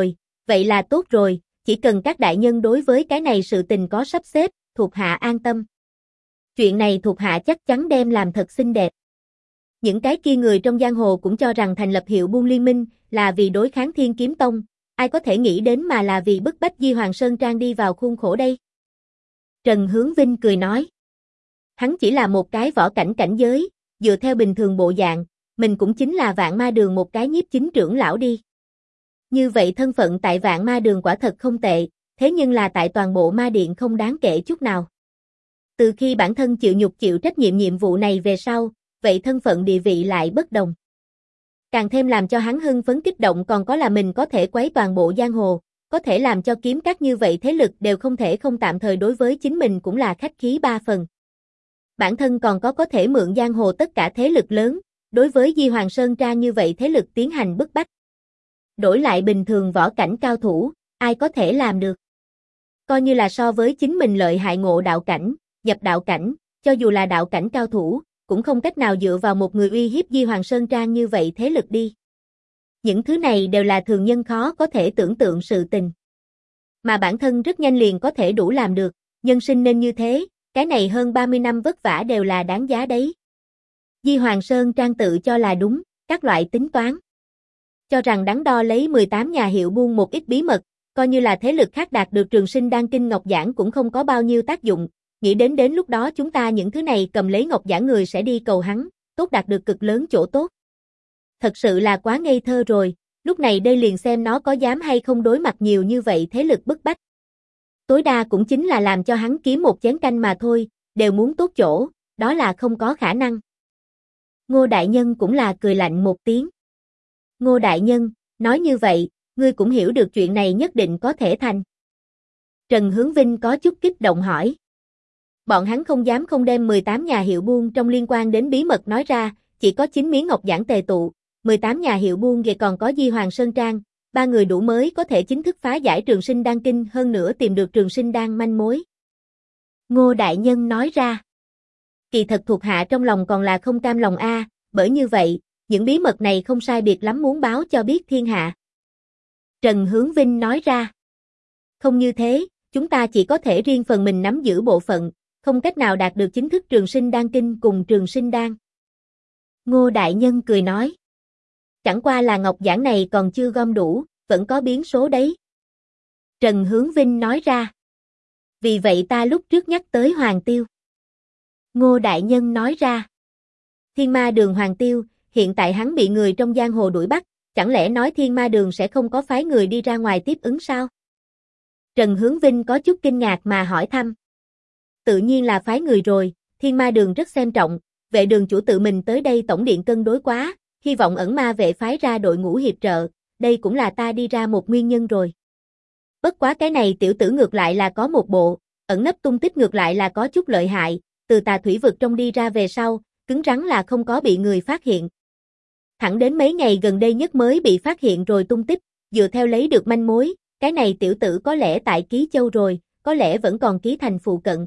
tốt rồi, chỉ cần các đại nhân đối với cái này sự tình có sắp xếp, thuộc hạ an tâm. Chuyện này thuộc hạ chắc chắn đem làm thật xinh đẹp. Những cái kia người trong giang hồ cũng cho rằng thành lập hiệu buôn liên minh là vì đối kháng Thiên Kiếm Tông, ai có thể nghĩ đến mà là vì bức bách Di Hoàng Sơn Trang đi vào khuôn khổ đây. Trần Hướng Vinh cười nói. Hắn chỉ là một cái võ cảnh cảnh giới, dựa theo bình thường bộ dạng, mình cũng chính là Vạn Ma Đường một cái nhiếp chính trưởng lão đi. Như vậy thân phận tại Vạn Ma Đường quả thật không tệ, thế nhưng là tại toàn bộ ma điện không đáng kể chút nào. Từ khi bản thân chịu nhục chịu trách nhiệm nhiệm vụ này về sau, vậy thân phận địa vị lại bất đồng. Càng thêm làm cho hắn hưng phấn kích động còn có là mình có thể quấy toàn bộ giang hồ, có thể làm cho kiếm các như vậy thế lực đều không thể không tạm thời đối với chính mình cũng là khách khí ba phần. Bản thân còn có thể mượn giang hồ tất cả thế lực lớn, đối với Di Hoàng Sơn Trang như vậy thế lực tiến hành bức bách. Đổi lại bình thường võ cảnh cao thủ, ai có thể làm được. Coi như là so với chính mình lợi hại ngộ đạo cảnh, nhập đạo cảnh, cho dù là đạo cảnh cao thủ, cũng không cách nào dựa vào một người uy hiếp Di Hoàng Sơn Trang như vậy thế lực đi. Những thứ này đều là thường nhân khó có thể tưởng tượng sự tình. Mà bản thân rất nhanh liền có thể đủ làm được, nhân sinh nên như thế, cái này hơn 30 năm vất vả đều là đáng giá đấy. Di Hoàng Sơn Trang tự cho là đúng, các loại tính toán. Cho rằng đắn đo lấy 18 nhà hiệu buôn một ít bí mật, coi như là thế lực khác đạt được Trường Sinh Đan Kinh Ngọc Giản cũng không có bao nhiêu tác dụng, nghĩ đến lúc đó chúng ta những thứ này cầm lấy Ngọc Giản người sẽ đi cầu hắn, tốt đạt được cực lớn chỗ tốt. Thật sự là quá ngây thơ rồi, lúc này đây liền xem nó có dám hay không đối mặt nhiều như vậy thế lực bức bách. Tối đa cũng chính là làm cho hắn kiếm một chén canh mà thôi, đều muốn tốt chỗ, đó là không có khả năng. Ngô Đại Nhân cũng là cười lạnh một tiếng. Ngô Đại Nhân, nói như vậy, ngươi cũng hiểu được chuyện này nhất định có thể thành. Trần Hướng Vinh có chút kích động hỏi. Bọn hắn không dám không đem 18 nhà hiệu buôn trong liên quan đến bí mật nói ra, chỉ có 9 miếng ngọc giản tề tụ, 18 nhà hiệu buôn vậy còn có Di Hoàng Sơn Trang, ba người đủ mới có thể chính thức phá giải Trường Sinh Đan Kinh hơn nữa tìm được Trường Sinh Đan manh mối. Ngô Đại Nhân nói ra. Kỳ thật thuộc hạ trong lòng còn là không cam lòng a, bởi như vậy, những bí mật này không sai biệt lắm muốn báo cho biết thiên hạ. Trần Hướng Vinh nói ra. Không như thế, chúng ta chỉ có thể riêng phần mình nắm giữ bộ phận, không cách nào đạt được chính thức Trường Sinh Đan Kinh cùng Trường Sinh Đan. Ngô Đại Nhân cười nói. Chẳng qua là ngọc giản này còn chưa gom đủ, vẫn có biến số đấy. Trần Hướng Vinh nói ra. Vì vậy ta lúc trước nhắc tới Hoàng Tiêu. Ngô Đại Nhân nói ra. Thiên Ma Đường Hoàng Tiêu, hiện tại hắn bị người trong giang hồ đuổi bắt, chẳng lẽ nói Thiên Ma Đường sẽ không có phái người đi ra ngoài tiếp ứng sao? Trần Hướng Vinh có chút kinh ngạc mà hỏi thăm. Tự nhiên là phái người rồi, Thiên Ma Đường rất xem trọng, vệ đường chủ tự mình tới đây tổng điện cân đối quá, hy vọng ẩn ma vệ phái ra đội ngũ hiệp trợ, đây cũng là ta đi ra một nguyên nhân rồi. Bất quá cái này tiểu tử ngược lại là có một bộ, ẩn nấp tung tích ngược lại là có chút lợi hại, từ Tà Thủy vực trong đi ra về sau, cứng rắn là không có bị người phát hiện. Thẳng đến mấy ngày gần đây nhất mới bị phát hiện rồi tung tích, dựa theo lấy được manh mối, cái này tiểu tử có lẽ tại Ký Châu rồi, có lẽ vẫn còn Ký Thành phụ cận.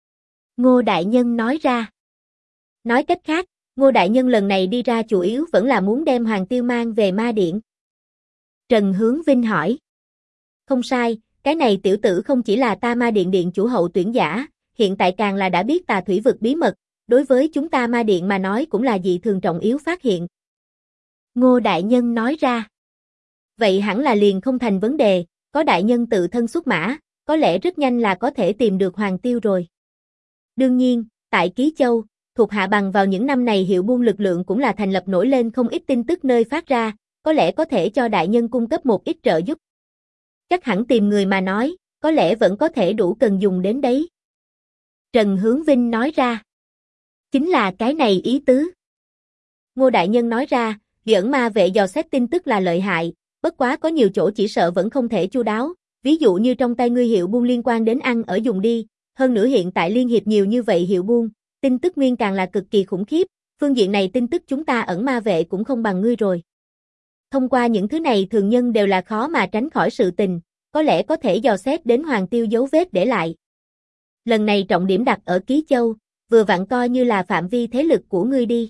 Ngô Đại Nhân nói ra. Nói cách khác, Ngô Đại Nhân lần này đi ra chủ yếu vẫn là muốn đem Hoàng Tiêu mang về ma điện. Trần Hướng Vinh hỏi. Không sai, cái này tiểu tử không chỉ là ta ma điện điện chủ hậu tuyển giả, hiện tại càng là đã biết Tà Thủy vực bí mật, đối với chúng ta ma điện mà nói cũng là dị thường trọng yếu phát hiện. Ngô Đại Nhân nói ra. Vậy hẳn là liền không thành vấn đề, có Đại Nhân tự thân xuất mã, có lẽ rất nhanh là có thể tìm được Hoàng Tiêu rồi. Đương nhiên, tại Ký Châu, thuộc hạ bằng vào những năm này hiệu buôn lực lượng cũng là thành lập nổi lên không ít tin tức nơi phát ra, có lẽ có thể cho Đại Nhân cung cấp một ít trợ giúp. Chắc hẳn tìm người mà nói, có lẽ vẫn có thể đủ cần dùng đến đấy. Trần Hướng Vinh nói ra. Chính là cái này ý tứ. Ngô Đại Nhân nói ra, vì ẩn ma vệ dò xét tin tức là lợi hại, bất quá có nhiều chỗ chỉ sợ vẫn không thể chu đáo, ví dụ như trong tay ngươi hiệu buôn liên quan đến ăn ở dùng đi, hơn nữa hiện tại liên hiệp nhiều như vậy hiệu buôn, tin tức nguyên càng là cực kỳ khủng khiếp, phương diện này tin tức chúng ta ẩn ma vệ cũng không bằng ngươi rồi. Thông qua những thứ này thường nhân đều là khó mà tránh khỏi sự tình, có lẽ có thể dò xét đến Hoàng Tiêu dấu vết để lại. Lần này trọng điểm đặt ở Ký Châu, vừa vặn coi như là phạm vi thế lực của ngươi đi.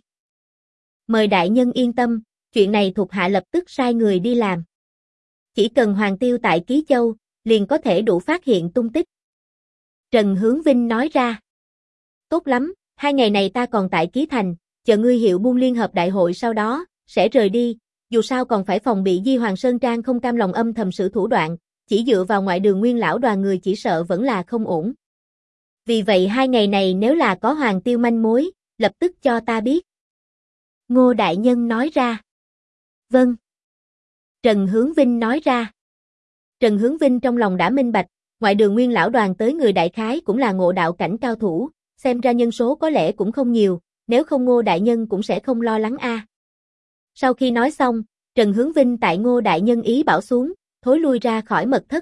Mời Đại Nhân yên tâm, chuyện này thuộc hạ lập tức sai người đi làm. Chỉ cần Hoàng Tiêu tại Ký Châu, liền có thể đủ phát hiện tung tích. Trần Hướng Vinh nói ra. Tốt lắm, 2 ngày này ta còn tại Ký Thành, chờ ngươi hiệu buôn liên hợp đại hội sau đó, sẽ rời đi, dù sao còn phải phòng bị Di Hoàng Sơn Trang không cam lòng âm thầm sử thủ đoạn, chỉ dựa vào ngoại đường nguyên lão đoàn người chỉ sợ vẫn là không ổn. Vì vậy 2 ngày này nếu là có Hoàng Tiêu manh mối, lập tức cho ta biết. Ngô Đại Nhân nói ra. Vâng. Trần Hướng Vinh nói ra. Trần Hướng Vinh trong lòng đã minh bạch, ngoại đường Nguyên lão đoàn tới người đại khái cũng là ngộ đạo cảnh cao thủ, xem ra nhân số có lẽ cũng không nhiều, nếu không Ngô đại nhân cũng sẽ không lo lắng a. Sau khi nói xong, Trần Hướng Vinh tại Ngô đại nhân ý bảo xuống, thối lui ra khỏi mật thất.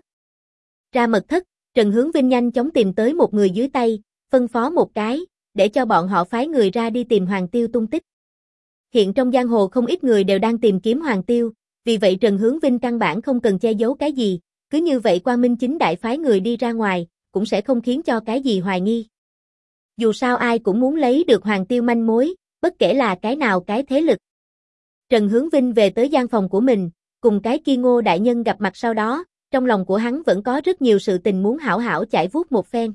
Ra mật thất, Trần Hướng Vinh nhanh chóng tìm tới một người dưới tay, phân phó một cái, để cho bọn họ phái người ra đi tìm Hoàng Tiêu tung tích. Hiện trong giang hồ không ít người đều đang tìm kiếm Hoàng Tiêu, vì vậy Trần Hướng Vinh căn bản không cần che giấu cái gì, cứ như vậy quang minh chính đại phái người đi ra ngoài, cũng sẽ không khiến cho cái gì hoài nghi. Dù sao ai cũng muốn lấy được Hoàng Tiêu manh mối, bất kể là cái nào cái thế lực. Trần Hướng Vinh về tới gian phòng của mình, cùng cái kia Ngô đại nhân gặp mặt sau đó, trong lòng của hắn vẫn có rất nhiều sự tình muốn hảo hảo chải vuốt một phen.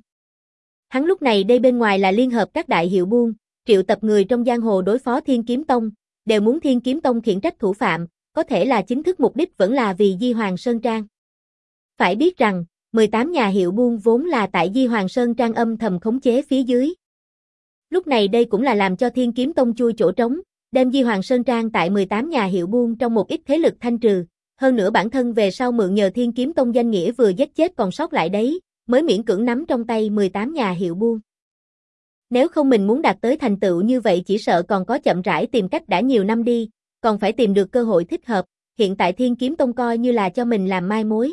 Hắn lúc này đây bên ngoài là liên hợp các đại hiệu buôn, triệu tập người trong giang hồ đối phó Thiên Kiếm Tông, đều muốn Thiên Kiếm Tông khiển trách thủ phạm, có thể là chính thức mục đích vẫn là vì Di Hoàng Sơn Trang. Phải biết rằng, 18 nhà hiệu buôn vốn là tại Di Hoàng Sơn Trang âm thầm khống chế phía dưới. Lúc này đây cũng là làm cho Thiên Kiếm Tông chui chỗ trống, đem Di Hoàng Sơn Trang tại 18 nhà hiệu buôn trong một ít thế lực thanh trừ, hơn nữa bản thân về sau mượn nhờ Thiên Kiếm Tông danh nghĩa vừa giết chết còn sót lại đấy, mới miễn cưỡng nắm trong tay 18 nhà hiệu buôn. Nếu không mình muốn đạt tới thành tựu như vậy chỉ sợ còn có chậm rãi tìm cách đã nhiều năm đi, còn phải tìm được cơ hội thích hợp, hiện tại Thiên Kiếm Tông coi như là cho mình làm mai mối.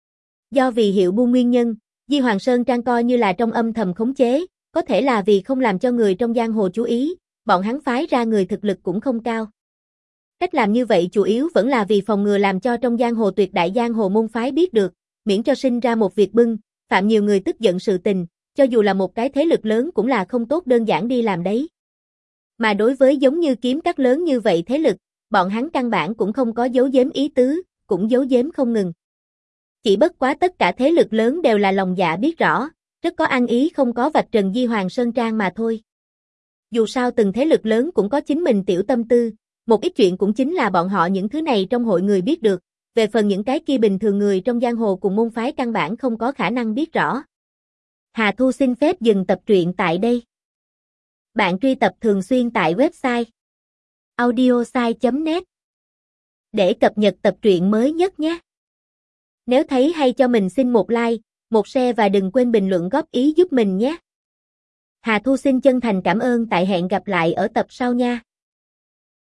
Do vì hiệu buôn nguyên nhân, Di Hoàng Sơn Trang coi như là trong âm thầm khống chế, có thể là vì không làm cho người trong giang hồ chú ý, bọn hắn phái ra người thực lực cũng không cao. Cách làm như vậy chủ yếu vẫn là vì phòng ngừa làm cho trong giang hồ tuyệt đại giang hồ môn phái biết được, miễn cho sinh ra một việc bưng, phạm nhiều người tức giận sự tình, cho dù là một cái thế lực lớn cũng là không tốt đơn giản đi làm đấy. Mà đối với giống như kiếm các lớn như vậy thế lực, bọn hắn căn bản cũng không có giấu giếm ý tứ, cũng giấu giếm không ngừng. Chỉ bất quá tất cả thế lực lớn đều là lòng dạ biết rõ, rất có ăn ý không có vạch trần Di Hoàng Sơn Trang mà thôi. Dù sao từng thế lực lớn cũng có chính mình tiểu tâm tư, một ít chuyện cũng chính là bọn họ những thứ này trong hội người biết được, về phần những cái kia bình thường người trong giang hồ cùng môn phái căn bản không có khả năng biết rõ. Hà Thu xin phép dừng tập truyện tại đây. Bạn truy tập thường xuyên tại website audiosai.net để cập nhật tập truyện mới nhất nhé. Nếu thấy hay cho mình xin một like, một share và đừng quên bình luận góp ý giúp mình nhé. Hà Thu xin chân thành cảm ơn tại hẹn gặp lại ở tập sau nha.